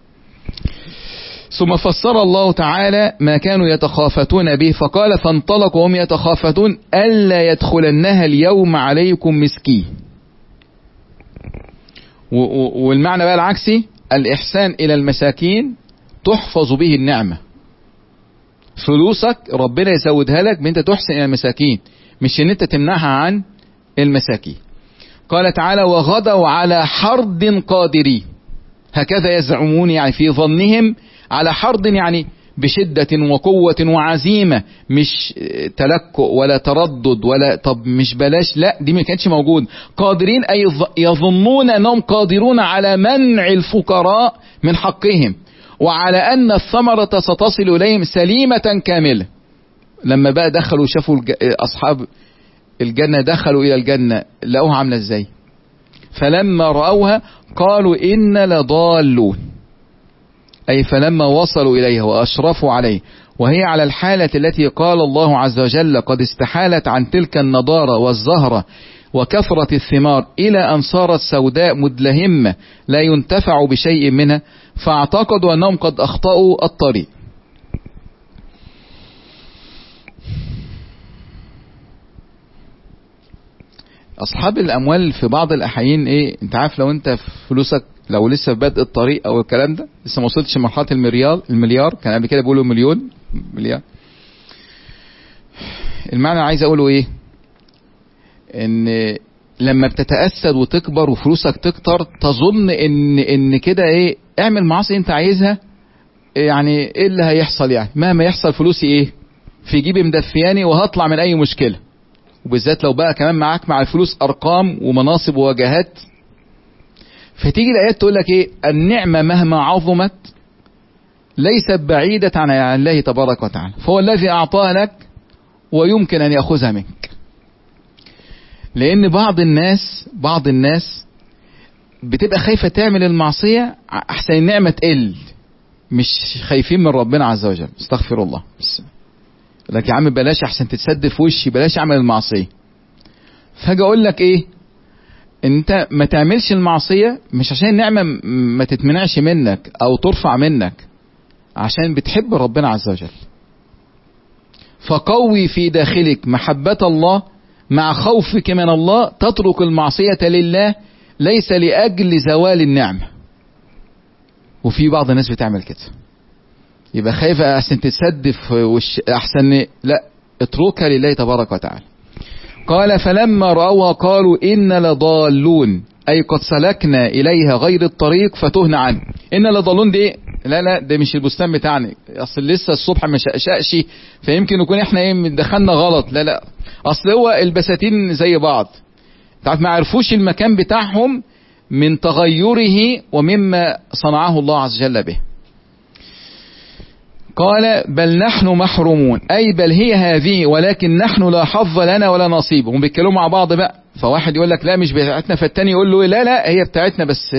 ثم فسر الله تعالى ما كانوا يتخافتون به فقال فانطلقوا وهم يتخافتون ألا يدخلنها اليوم عليكم مسكين. والمعنى بقى العكسي، الإحسان إلى المساكين تحفظ به النعمة. فلوسك ربنا يزودها لك بأنت تحسن إلى المساكين، مش ان انت تمنعها عن المساكين. قال تعالى وغدوا على حرد قادرين، هكذا يزعمون، يعني في ظنهم على حرد يعني بشدة وقوة وعزيمة، مش تلكؤ ولا تردد ولا طب مش بلاش، لا دي ما كانتش موجود. قادرين أي يظنون أنهم قادرون على منع الفقراء من حقهم، وعلى أن الثمرة ستصل إليهم سليمة كاملة. لما بقى دخلوا شافوا أصحاب الجنة، دخلوا إلى الجنة لقوها عاملة إزاي، فلما رأوها قالوا إن لضالون، أي فلما وصلوا إليها وأشرفوا عليه، وهي على الحالة التي قال الله عز وجل قد استحالت عن تلك النضارة والزهرة وكثرة الثمار إلى أن صارت سوداء مدلهمة لا ينتفع بشيء منها، فاعتقدوا أنهم قد أخطأوا الطريق. أصحاب الأموال في بعض الأحيان إيه، أنت عارف لو أنت فلوسك لو لسه في بدء الطريق أو الكلام ده لسه ما وصلتش مرحلة المليار المليار كان قبل كده بيقولوا مليون مليار. المعنى عايز أقوله إيه، إن لما بتتأسد وتكبر وفلوسك تكتر تظن إن إن كده إيه، اعمل معاصي أنت عايزها، يعني إيه اللي هيحصل، يعني مهما يحصل فلوسي إيه في جيبي مدفياني وهطلع من أي مشكلة. وبالذات لو بقى كمان معاك مع الفلوس أرقام ومناصب وواجهات، فتيجي الآيات تقول لك إيه، النعمة مهما عظمت ليست بعيدة عن الله تبارك وتعالى، فهو الذي أعطاها لك ويمكن أن يأخذها منك. لأن بعض الناس بعض الناس بتبقى خايفة تعمل المعصية أحسن النعمة تقل، مش خايفين من ربنا عز وجل، استغفر الله، بس لك يا عم بلاش أحسن تتسد في وشي، بلاش أعمل المعصية. فاجي أقول لك إيه، انت ما تعملش المعصية مش عشان النعمة ما تتمنعش منك او ترفع منك، عشان بتحب ربنا عز وجل. فقوي في داخلك محبة الله مع خوفك من الله، تترك المعصية لله ليس لأجل زوال النعمة. وفي بعض الناس بتعمل كده، يبقى خايفة أحسن تتسدف وش أحسن، لا، اتركها لله تبارك وتعالى. قال فلما رأوها قالوا إن لضالون، أي قد سلكنا إليها غير الطريق فتهنا عنه. إن لضالون دي لا لا ده مش البستان بتاعنا، أصل لسه الصبح ما شقشقش فيمكن نكون احنا ايه دخلنا غلط، لا لا، أصل هو البساتين زي بعض، تعرف ما عرفوش المكان بتاعهم من تغيره ومما صنعه الله عز وجل به. قال بل نحن محرومون، أي بل هي هذه ولكن نحن لا حظ لنا ولا نصيب. هم بيتكلموا مع بعض بقى، فواحد يقول لك لا مش بتاعتنا، فالتاني يقول له لا لا هي بتاعتنا بس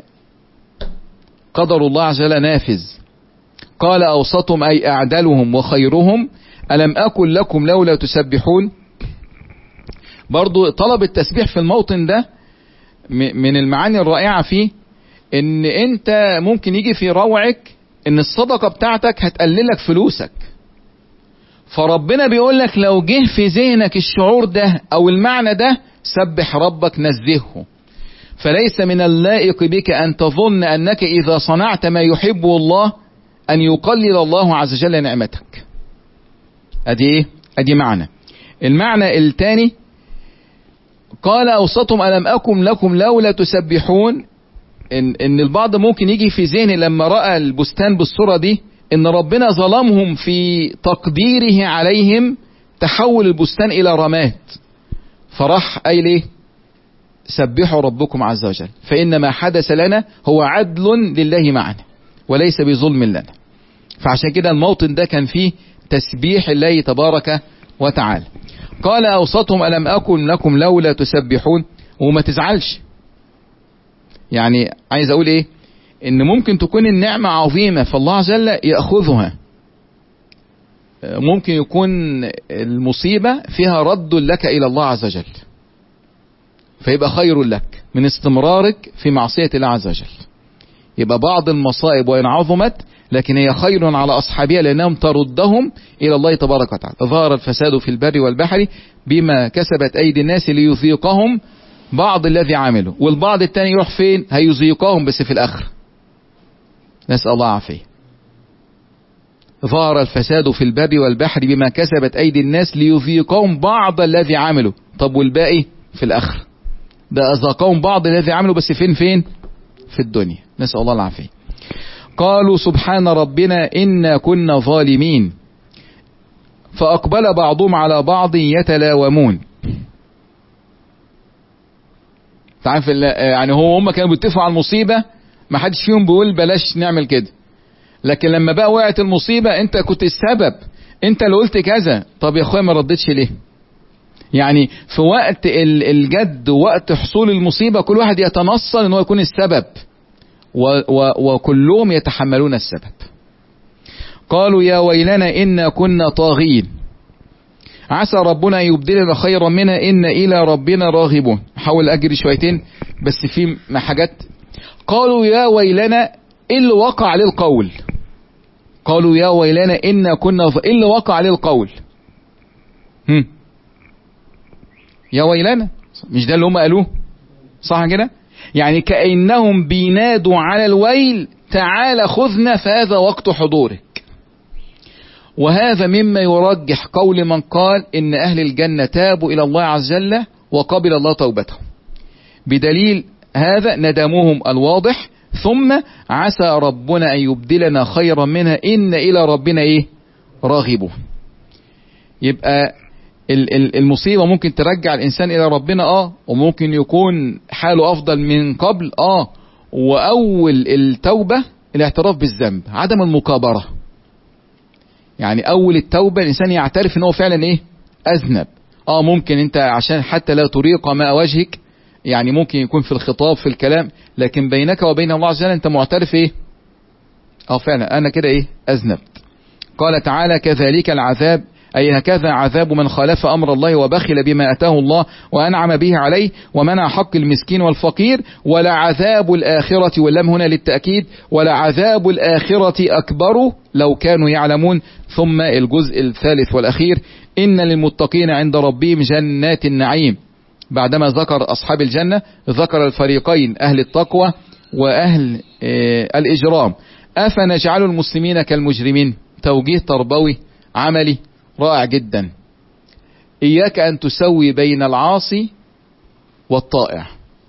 قدر الله عز وجل نافذ. قال أوسطهم أي أعدلهم وخيرهم ألم أكن لكم لولا تسبحون. برضو طلب التسبيح في الموطن ده من المعاني الرائعة فيه، ان انت ممكن يجي في روعك ان الصدقة بتاعتك هتقللك فلوسك، فربنا بيقول لك لو جه في ذهنك الشعور ده او المعنى ده سبح ربك نزهه. فليس من اللائق بك ان تظن انك اذا صنعت ما يحبه الله ان يقلل الله عز وجل نعمتك. ادي ايه؟ ادي معنى. المعنى الثاني قال أوسطهم ألم أكن لكم لولا تسبحون، إن, إن البعض ممكن يجي في ذهنه لما رأى البستان بالصورة دي إن ربنا ظلمهم في تقديره عليهم، تحول البستان إلى رماد، فراح قايل إيه؟ سبحوا ربكم عز وجل، فإن ما حدث لنا هو عدل لله معنا وليس بظلم لنا. فعشان كده الموطن ده كان فيه تسبيح الله تبارك وتعالى. قال أوسطهم ألم أكن لكم لولا تسبحون. وما تزعلش، يعني عايز أقول إيه؟ إن ممكن تكون النعمة عظيمة فالله عز وجل يأخذها، ممكن يكون المصيبة فيها رد لك إلى الله عز وجل فيبقى خير لك من استمرارك في معصية الله عز وجل. يبقى بعض المصائب وإن عظمت لكن هي خير على أصحابها لأنهم تردهم إلى الله تبارك وتعالى. ظهر الفساد في البر والبحر بما كسبت أيدي الناس ليذيقهم بعض الذي عملوا، والبعض التاني يروح فين؟ هيذيقهم بس في الآخر، نسأل الله عافية. ظهر الفساد في البر والبحر بما كسبت أيدي الناس ليذيقهم بعض الذي عملوا، طب والباقي في الآخر، ده أذاقهم بعض الذي عملوا بس فين فين في الدنيا، نسأل الله العافية. قالوا سبحان ربنا إنا كنا ظالمين فأقبل بعضهم على بعض يتلاومون. تعرف يعني هو هم كانوا بيتفقوا على المصيبة، ما حدش فيهم بيقول بلاش نعمل كده، لكن لما بقى وقعت المصيبة انت كنت السبب، انت اللي قلت كذا، طب يا اخويا ما ردتش ليه؟ يعني في وقت الجد ووقت حصول المصيبة كل واحد يتنصل ان هو يكون السبب، و و وكلهم يتحملون السبب. قالوا يا ويلنا إنا كنا طاغين عسى ربنا يبدلنا خيرا منها إن إلى ربنا راغبون. حاول أجري شويتين بس في حاجات. قالوا يا ويلنا، إيه اللي وقع عليه القول؟ قالوا يا ويلنا إنا كنا ظ... إيه اللي وقع عليه القول؟ هم. يا ويلنا، مش ده اللي هم قالوه؟ صح كده؟ يعني كأنهم بينادوا على الويل تعال خذنا فهذا وقت حضورك. وهذا مما يرجح قول من قال إن أهل الجنة تابوا إلى الله عز وجل وقبل الله توبتهم، بدليل هذا ندمهم الواضح ثم عسى ربنا أن يبدلنا خيرا منها إن إلى ربنا إيه؟ راغبون. يبقى المصيبة ممكن ترجع الإنسان إلى ربنا آه، وممكن يكون حاله أفضل من قبل آه، وأول التوبة الاعتراف بالذنب، عدم المكابرة. يعني أول التوبة الإنسان يعترف إنه فعلا إيه؟ أذنب. آه ممكن أنت عشان حتى لا تريق ماء وجهك، يعني ممكن يكون في الخطاب في الكلام، لكن بينك وبين الله عز وجل أنت معترف إيه؟ آه فعلا أنا كده إيه؟ أذنبت. قال تعالى كذلك العذاب، أي هكذا عذاب من خالف أمر الله وبخل بما أتاه الله وأنعم به عليه ومنع حق المسكين والفقير. ولا عذاب الآخرة، واللام هنا للتأكيد، ولا عذاب الآخرة أكبر لو كانوا يعلمون. ثم الجزء الثالث والأخير إن للمتقين عند ربهم جنات النعيم بعدما ذكر أصحاب الجنة ذكر الفريقين أهل التقوى وأهل الإجرام. أفنجعل المسلمين كالمجرمين؟ توجيه تربوي عملي رائع جدا. إياك أن تسوي بين العاصي والطائع،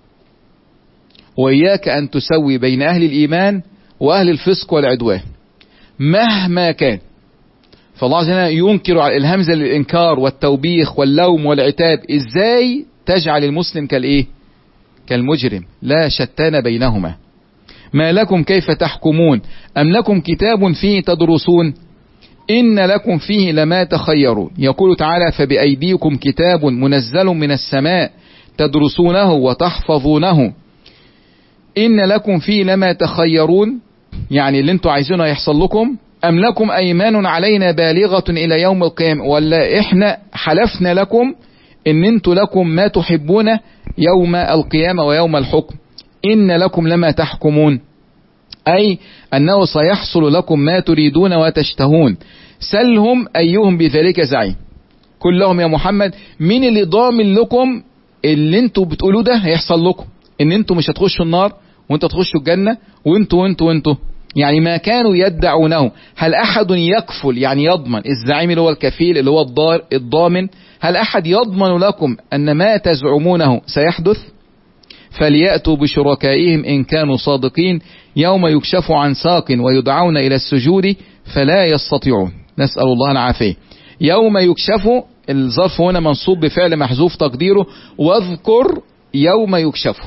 وإياك أن تسوي بين أهل الإيمان وأهل الفسق والعدوان مهما كان. فالله عز وجل ينكر على الهمزة للإنكار والتوبيخ واللوم والعتاب. إزاي تجعل المسلم كالإيه؟ كالمجرم؟ لا شتان بينهما. ما لكم كيف تحكمون أم لكم كتاب فيه تدرسون إن لكم فيه لما تخيرون. يقول تعالى فبأيديكم كتاب منزل من السماء تدرسونه وتحفظونه إن لكم فيه لما تخيرون، يعني اللي انتوا عايزينه يحصل لكم. أم لكم أيمان علينا بالغة إلى يوم القيامة، ولا إحنا حلفنا لكم إن انتوا لكم ما تحبون يوم القيامة ويوم الحكم. إن لكم لما تحكمون أي أنه سيحصل لكم ما تريدون وتشتهون. سلهم أيهم بذلك زعيم. كلهم يا محمد مين اللي ضامن لكم اللي انتوا بتقولوا ده هيحصل لكم؟ ان انتوا مش هتخشوا النار وانتوا تخشوا الجنة وانتوا وانتوا وانتوا يعني ما كانوا يدعونه. هل أحد يكفل يعني يضمن؟ الزعيم اللي هو الكفيل اللي هو الضار الضامن. هل أحد يضمن لكم أن ما تزعمونه سيحدث؟ فليأتوا بشركائهم إن كانوا صادقين يوم يكشف عن ساق ويدعون إلى السجود فلا يستطيعون. نسأل الله العافية. يوم يكشف، الظرف هنا منصوب بفعل محذوف تقديره واذكر يوم يكشف،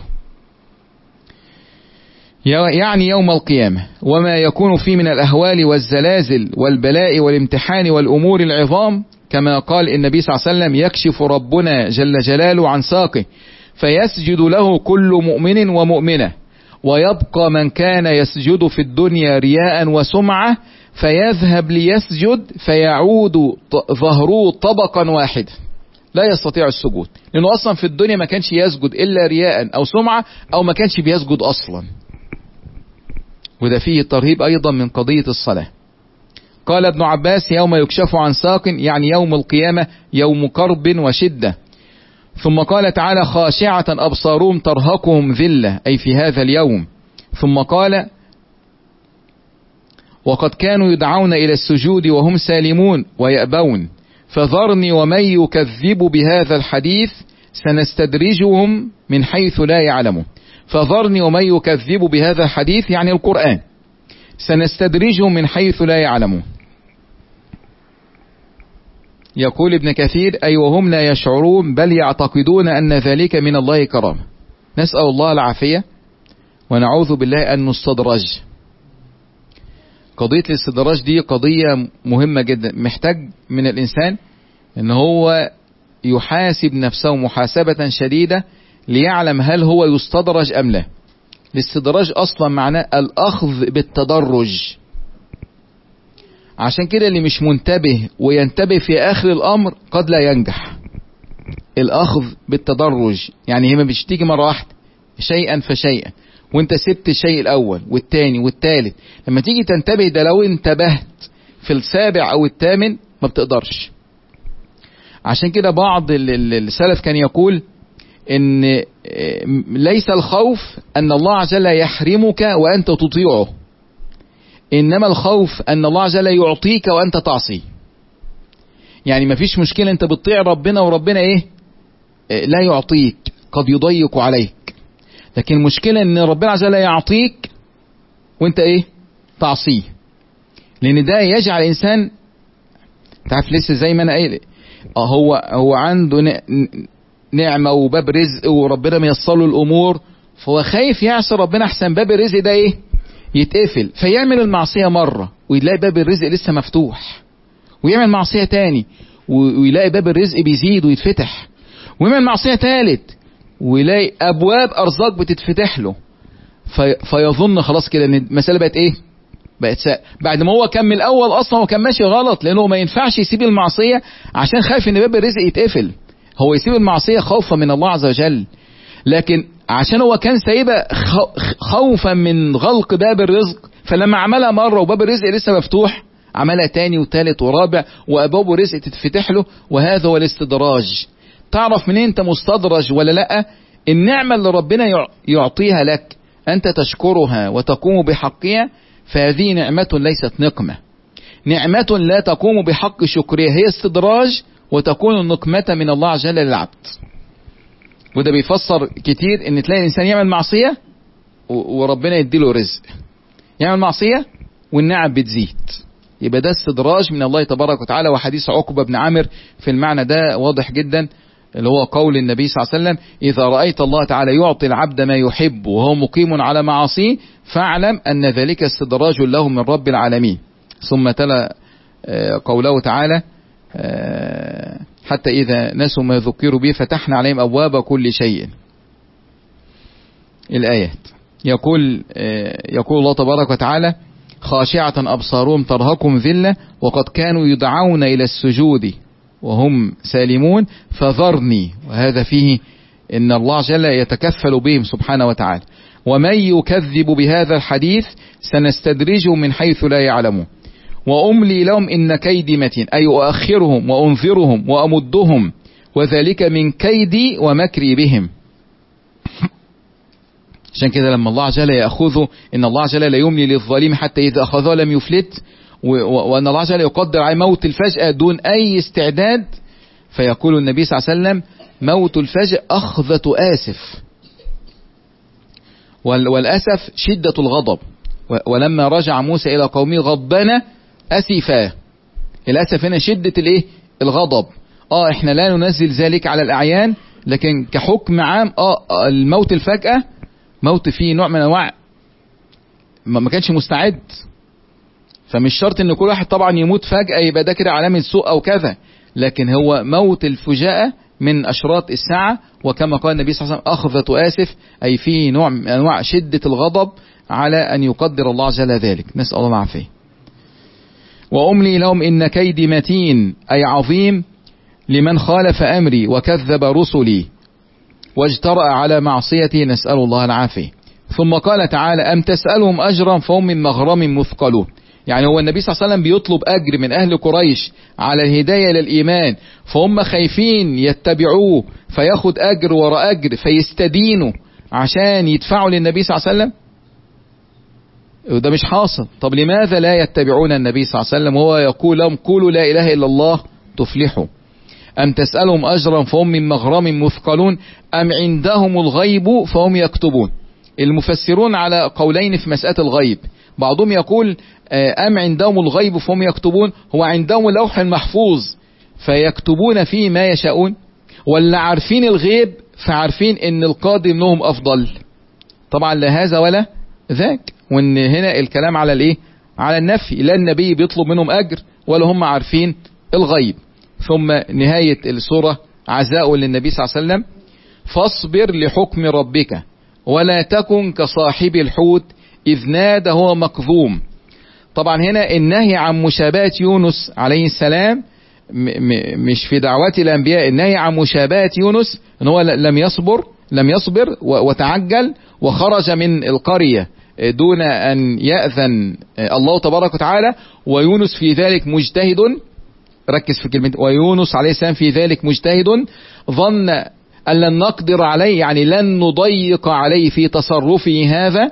يعني يوم القيامة، وما يكون فيه من الأهوال والزلازل والبلاء والامتحان والأمور العظام، كما قال النبي صلى الله عليه وسلم يكشف ربنا جل جلاله عن ساقه فيسجد له كل مؤمن ومؤمنة، ويبقى من كان يسجد في الدنيا رياء وسمعة فيذهب ليسجد فيعود ظهره طبقا واحدا لا يستطيع السجود، لأنه أصلا في الدنيا ما كانش يسجد إلا رياء أو سمعة أو ما كانش بيسجد أصلا. وده فيه ترهيب أيضا من قضية الصلاة. قال ابن عباس يوم يكشف عن ساق يعني يوم القيامة يوم كرب وشدة. ثم قال تعالى خاشعة أبصارهم ترهقهم ذلة أي في هذا اليوم. ثم قال وقد كانوا يدعون إلى السجود وهم سالمون ويأبون فذرني ومن يكذب بهذا الحديث سنستدرجهم من حيث لا يعلمون. فذرني ومن يكذب بهذا الحديث يعني القرآن سنستدرجهم من حيث لا يعلمون. يقول ابن كثير أي وهم لا يشعرون بل يعتقدون أن ذلك من الله كرامة. نسأل الله العافية ونعوذ بالله أن نستدرج. قضية الاستدراج دي قضية مهمة جدا، محتاج من الإنسان أن هو يحاسب نفسه محاسبة شديدة ليعلم هل هو يستدرج أم لا. الاستدراج أصلا معناه الأخذ بالتدرج. عشان كده اللي مش منتبه وينتبه في آخر الأمر قد لا ينجح. الأخذ بالتدرج يعني هي ما بتيجي مرة واحدة شيئا فشيئا، وانت سبت الشيء الأول والتاني والتالت. لما تيجي تنتبه ده لو انتبهت في السابع أو الثامن ما بتقدرش. عشان كده بعض السلف كان يقول ان ليس الخوف ان الله عز وجل يحرمك وانت تطيعه، انما الخوف ان الله عز وجل يعطيك وانت تعصي. يعني ما فيش مشكلة انت بتطيع ربنا وربنا ايه لا يعطيك، قد يضيق عليك، لكن المشكلة ان ربنا عز وجل يعطيك وانت ايه تعصيه، لان ده يجعل الانسان تعرف لسه زي ما انا قايل هو هو عنده نعمة وباب رزق وربنا ميسر له الامور، فهو خايف يعصي ربنا احسن باب الرزق ده ايه يتقفل، فيعمل المعصية مرة ويلاقي باب الرزق لسه مفتوح، ويعمل معصية تاني ويلاقي باب الرزق بيزيد ويتفتح، ويعمل معصية تالت ويلاقي ابواب ارزاق بتتفتح له، في فيظن خلاص كده ان المسألة بقت ايه بقت ساء. بعد ما هو كان من الاول اصلا هو كان ماشي غلط، لانه ما ينفعش يسيب المعصية عشان خايف ان باب الرزق يتقفل. هو يسيب المعصية خوفا من الله عز وجل، لكن عشان هو كان سايبها خوفا من غلق باب الرزق، فلما عملها مرة وباب الرزق لسه مفتوح عملها تاني وتالت ورابع وابواب الرزق تتفتح له، وهذا هو الاستدراج. تعرف منين انت مستدرج ولا لا؟ النعمة اللي ربنا يعطيها لك انت تشكرها وتقوم بحقها، فهذه نعمة ليست نقمة. نعمة لا تقوم بحق شكرها هي استدراج، وتكون النقمة من الله عز وجل للعبد. وده بيفسر كتير ان تلاقي الانسان يعمل معصية وربنا يديله رزق، يعمل معصية والنعم بتزيد، يبقى ده استدراج من الله تبارك وتعالى. وحديث عقبة بن عامر في المعنى ده واضح جدا، اللي هو قول النبي صلى الله عليه وسلم: إذا رأيت الله تعالى يعطي العبد ما يحب وهو مقيم على معاصيه فاعلم أن ذلك استدراج له من رب العالمين. ثم تلا قوله تعالى: حتى إذا نسوا ما ذكروا به فتحنا عليهم أبواب كل شيء. الآيات يقول يقول الله تبارك وتعالى: خاشعة أبصارهم ترهقهم ذلة وقد كانوا يدعون إلى السجود وهم سالمون فذرني. وهذا فيه إن الله جل يتكفل بهم سبحانه وتعالى. ومن يكذب بهذا الحديث سنستدرجهم من حيث لا يعلمون وأملي لهم إن كيدي متين، أي أؤخرهم وأنذرهم وأمدهم وذلك من كيدي ومكري بهم. عشان كده لما الله جل يأخذه، إن الله جل لا يملي للظالم حتى إذا أخذه لم يفلت، وأن الله جل يقدر على موت الفجأة دون أي استعداد. فيقول النبي صلى الله عليه وسلم: موت الفجأة أخذة آسف، والأسف شدة الغضب. ولما رجع موسى إلى قومه غضبان أسفا، الأسف هنا شدة الإيه؟ الغضب. آه إحنا لا ننزل ذلك على الأعيان، لكن كحكم عام آه الموت الفجأة موت فيه نوع من أنواع ما كانش مستعد. فمش شرط ان كل واحد طبعا يموت فجأة يبقى ده كده علامة سوء او كذا، لكن هو موت الفجاءة من اشراط الساعة. وكما قال النبي صلى الله عليه وسلم: اخذة اسف، اي فيه نوع من انواع شدة الغضب على ان يقدر الله جل ذلك. نسأل الله العافية. واملي لهم ان كيدي متين، اي عظيم لمن خالف امري وكذب رسلي واجترأ على معصيتي، نسأل الله العافية. ثم قال تعالى: أم تسألهم أجرا فهم من مغرم مثقلون. يعني هو النبي صلى الله عليه وسلم بيطلب أجر من أهل قريش على الهداية للإيمان، فهم خايفين يتبعوه فياخد أجر وراء أجر فيستدينوا عشان يدفعوا للنبي صلى الله عليه وسلم. وده مش حاصل. طب لماذا لا يتبعون النبي صلى الله عليه وسلم وهو يقول لهم: قولوا لا إله إلا الله تفلحوا؟ أم تسألهم أجرا فهم من مغرم مثقلون أم عندهم الغيب فهم يكتبون. المفسرون على قولين في مسألة الغيب. بعضهم يقول أم عندهم الغيب فهم يكتبون، هو عندهم اللوح المحفوظ فيكتبون فيه ما يشاءون، ولا عارفين الغيب فعارفين ان القادم لهم أفضل؟ طبعا لا هذا ولا ذاك. وان هنا الكلام على الايه؟ على النفي. لا النبي بيطلب منهم أجر ولا هم عارفين الغيب. ثم نهاية السورة عزاء للنبي صلى الله عليه وسلم: فاصبر لحكم ربك ولا تكن كصاحب الحوت إذ نادى هو مكظوم. طبعا هنا النهي عن مشابهة يونس عليه السلام مش في دعوات الأنبياء، النهي عن مشابهة يونس ان هو لم يصبر لم يصبر وتعجل وخرج من القرية دون أن يأذن الله تبارك وتعالى، ويونس في ذلك مجتهد. ركز في كلمة ويونس عليه السلام في ذلك مجتهد، ظن أن لن نقدر عليه، يعني لن نضيق عليه في تصرفه هذا،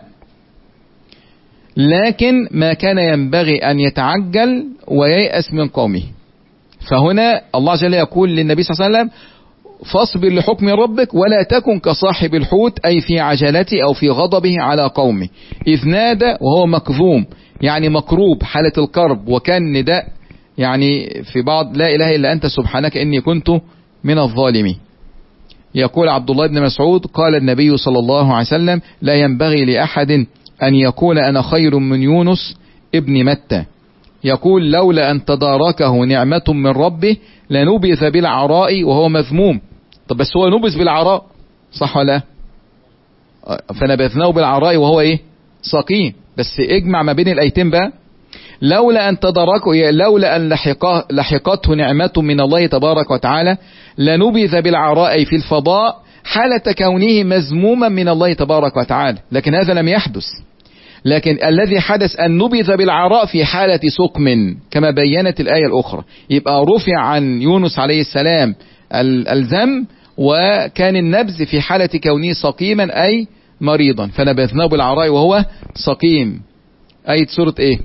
لكن ما كان ينبغي أن يتعجل وييأس من قومه. فهنا الله جل يقول للنبي صلى الله عليه وسلم: فاصبر لحكم ربك ولا تكن كصاحب الحوت، أي في عجلته أو في غضبه على قومه، إذ نادى وهو مكظوم، يعني مكروب حالة الكرب. وكان نداء يعني في بعض: لا إله إلا أنت سبحانك إني كنت من الظالمين. يقول عبد الله بن مسعود: قال النبي صلى الله عليه وسلم: لا ينبغي لأحد أن يقول أنا خير من يونس ابن متى. يقول: لولا أن تداركه نعمة من ربه لنبذ بالعراء وهو مذموم. طب بس هو نبذ بالعراء صح ولا؟ فنبذناه بالعراء وهو ايه؟ سقيم. بس اجمع ما بين الايتين بقى: لولا أن تداركه، لولا أن لحقته نعمة من الله تبارك وتعالى لنبذ بالعراء في الفضاء حالة كونه مذموما من الله تبارك وتعالى، لكن هذا لم يحدث. لكن الذي حدث أن نبذ بالعراء في حالة سقم كما بينت الآية الأخرى. يبقى رفع عن يونس عليه السلام الذم، وكان النبذ في حالة كونه سقيما أي مريضا، فنبذناه بالعراء وهو سقيم. آية سورة ايه؟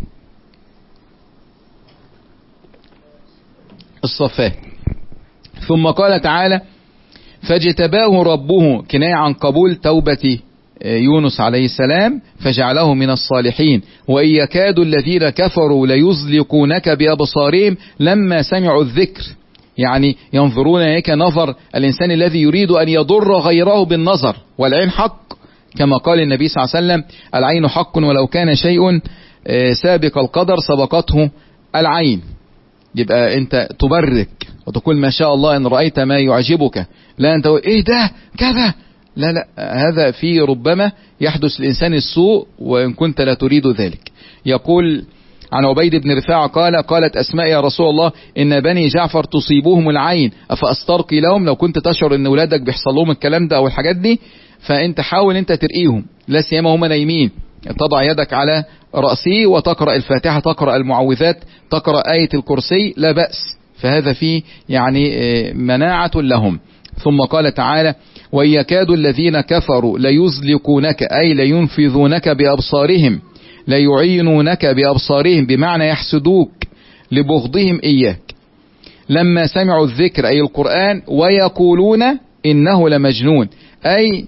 الصفات. ثم قال تعالى فاجتباه ربه، كناية عن قبول توبة يونس عليه السلام، فجعله من الصالحين. وإن يكاد الذين كفروا ليزلقونك بأبصارهم لما سمعوا الذكر، يعني ينظرون هيك نظر الإنسان الذي يريد أن يضر غيره بالنظر، والعين حق كما قال النبي صلى الله عليه وسلم العين حق ولو كان شيء سابق القدر سبقته العين. يبقى انت تبرك وتقول ما شاء الله ان رأيت ما يعجبك، لا انت ايه ده كذا، لا لا، هذا فيه ربما يحدث الإنسان السوء وإن كنت لا تريد ذلك. يقول عن عبيد بن رفاعة قال قالت أسماء يا رسول الله إن بني جعفر تصيبهم العين أفأسترقي لهم، لو كنت تشعر إن ولادك بيحصل لهم الكلام ده أو الحاجات دي فأنت حاول أنت ترقيهم، لا سيما هم نايمين، تضع يدك على رأسه وتقرأ الفاتحة، تقرأ المعوذات، تقرأ آية الكرسي، لا بأس، فهذا فيه يعني مناعة لهم. ثم قال تعالى وإن يكاد الذين كفروا ليزلقونك أي لينفذونك بأبصارهم، ليعينونك بأبصارهم بمعنى يحسدوك لبغضهم إياك، لما سمعوا الذكر أي القرآن، ويقولون إنه لمجنون أي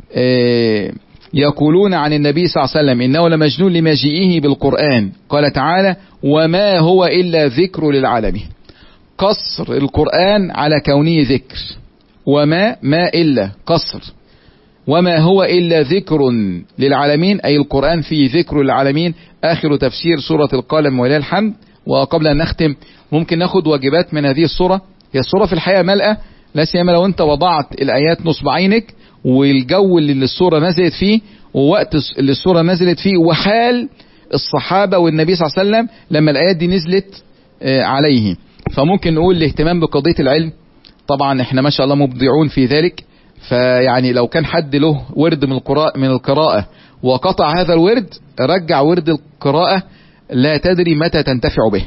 يقولون عن النبي صلى الله عليه وسلم إنه لمجنون لمجيئه بالقرآن. قال تعالى وما هو إلا ذكر للعالمين، قصر القرآن على كونه ذكر، وما ما إلا قصر، وما هو إلا ذكر للعالمين أي القرآن فيه ذكر للعالمين. آخر تفسير سورة القلم ولله الحمد. وقبل أن نختم ممكن ناخد واجبات من هذه السورة. هي السورة في الحقيقة ملأة، لا سيما لو أنت وضعت الآيات نصب عينك والجو اللي السورة نزلت فيه ووقت اللي السورة نزلت فيه وحال الصحابة والنبي صلى الله عليه وسلم لما الآيات دي نزلت عليه. فممكن نقول الاهتمام بقضية العلم، طبعا احنا ما شاء الله مبدعون في ذلك، فيعني لو كان حد له ورد من القراءة من القراءة وقطع هذا الورد رجع ورد القراءة، لا تدري متى تنتفع به.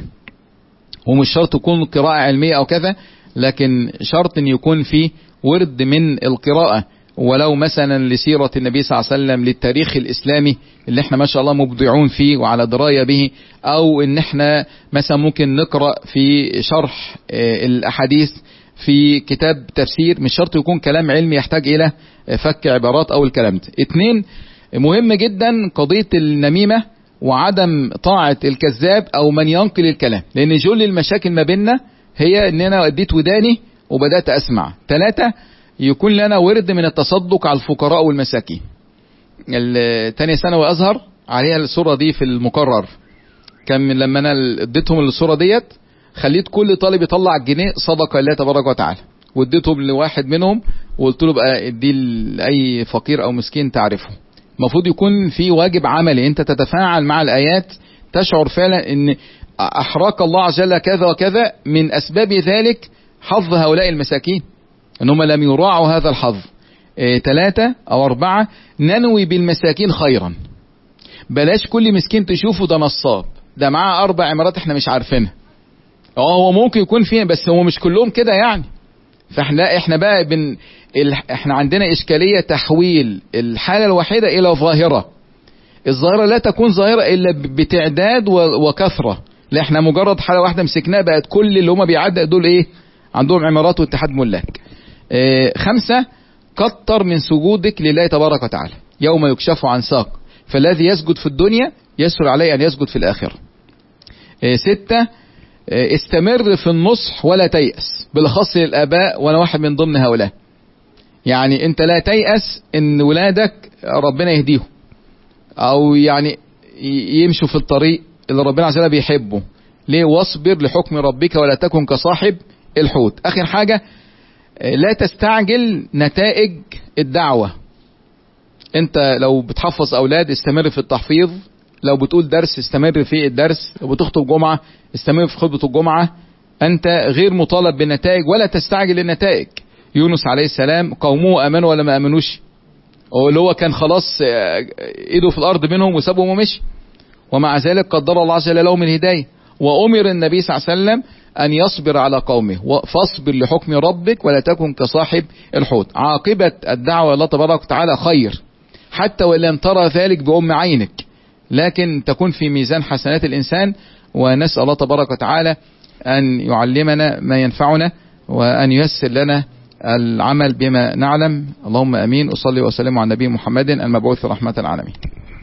ومش شرط تكون قراءة علمية أو كذا، لكن شرط أن يكون في ورد من القراءة، ولو مثلا لسيرة النبي صلى الله عليه وسلم، للتاريخ الإسلامي اللي احنا ما شاء الله مبدعون فيه وعلى دراية به، أو ان احنا مثلا ممكن نقرأ في شرح الأحاديث في كتاب تفسير، مش شرط يكون كلام علمي يحتاج إلى فك عبارات أو الكلام ده. اتنين، مهم جدا قضية النميمة وعدم طاعة الكذاب أو من ينقل الكلام، لأن جل المشاكل ما بيننا هي ان انا اديت وداني وبدأت اسمع. ثلاثة، يكون لنا ورد من التصدق على الفقراء والمساكين. الثانية ثانوي أزهر عليها الصورة دي في المقرر، كان من لما انا اديتهم الصورة ديت خليت كل طالب يطلع جنيه صدقة لله تبارك وتعالى، واديتهم لواحد منهم وقلت له بقى ادي لأي فقير او مسكين تعرفه. المفروض يكون في واجب عملي، انت تتفاعل مع الآيات، تشعر فعلا ان احراك الله عز وجل كذا وكذا، من اسباب ذلك حظ هؤلاء المساكين انهم لم يراعوا هذا الحظ. ثلاثة او اربعة، ننوي بالمساكين خيرا، بلاش كل مسكين تشوفه ده نصاب، ده معاه اربع عمارات احنا مش عارفينها. اه هو ممكن يكون فيه بس هو مش كلهم كده يعني. فاحنا احنا بقى بن ال... احنا عندنا اشكالية تحويل الحالة الواحدة الى ظاهرة. الظاهرة لا تكون ظاهرة الا بتعداد و... وكثرة، لا احنا مجرد حالة واحدة مسكناها بقت كل اللي هم بيعدى دول ايه عندهم عمارات واتحاد ملاك. اه خمسة، كتر من سجودك لله تبارك وتعالى، يوم يكشف عن ساق، فالذي يسجد في الدنيا يسهل عليه ان يسجد في الاخرة. اه ستة، اه استمر في النصح ولا تيأس، بالاخص للاباء وانا واحد من ضمن هؤلاء. يعني انت لا تيأس ان ولادك ربنا يهديهم او يعني يمشوا في الطريق اللي ربنا عز وجل بيحبه. ليه؟ واصبر لحكم ربك ولا تكن كصاحب الحوت. اخر حاجة، لا تستعجل نتائج الدعوة. انت لو بتحفظ اولاد استمر في التحفيظ، لو بتقول درس استمر في الدرس، لو بتخطب جمعة استمر في خطبة الجمعة. انت غير مطالب بالنتائج ولا تستعجل النتائج. يونس عليه السلام قومه امنوا ولا ما امنوش؟ اللي هو كان خلاص ايده في الارض منهم وسابهم ومشي، ومع ذلك قدر الله عز وجل لهم الهداية. وامر النبي صلى الله عليه وسلم أن يصبر على قومه، فاصبر لحكم ربك ولا تكن كصاحب الحوت. عاقبة الدعوة الله تبارك وتعالى خير، حتى وإن لم ترى ذلك بأم عينك، لكن تكون في ميزان حسنات الإنسان. ونسأل الله تبارك وتعالى أن يعلمنا ما ينفعنا وأن ييسر لنا العمل بما نعلم. اللهم أمين. أصلي وسلم على النبي محمد المبعوث رحمة العالمين.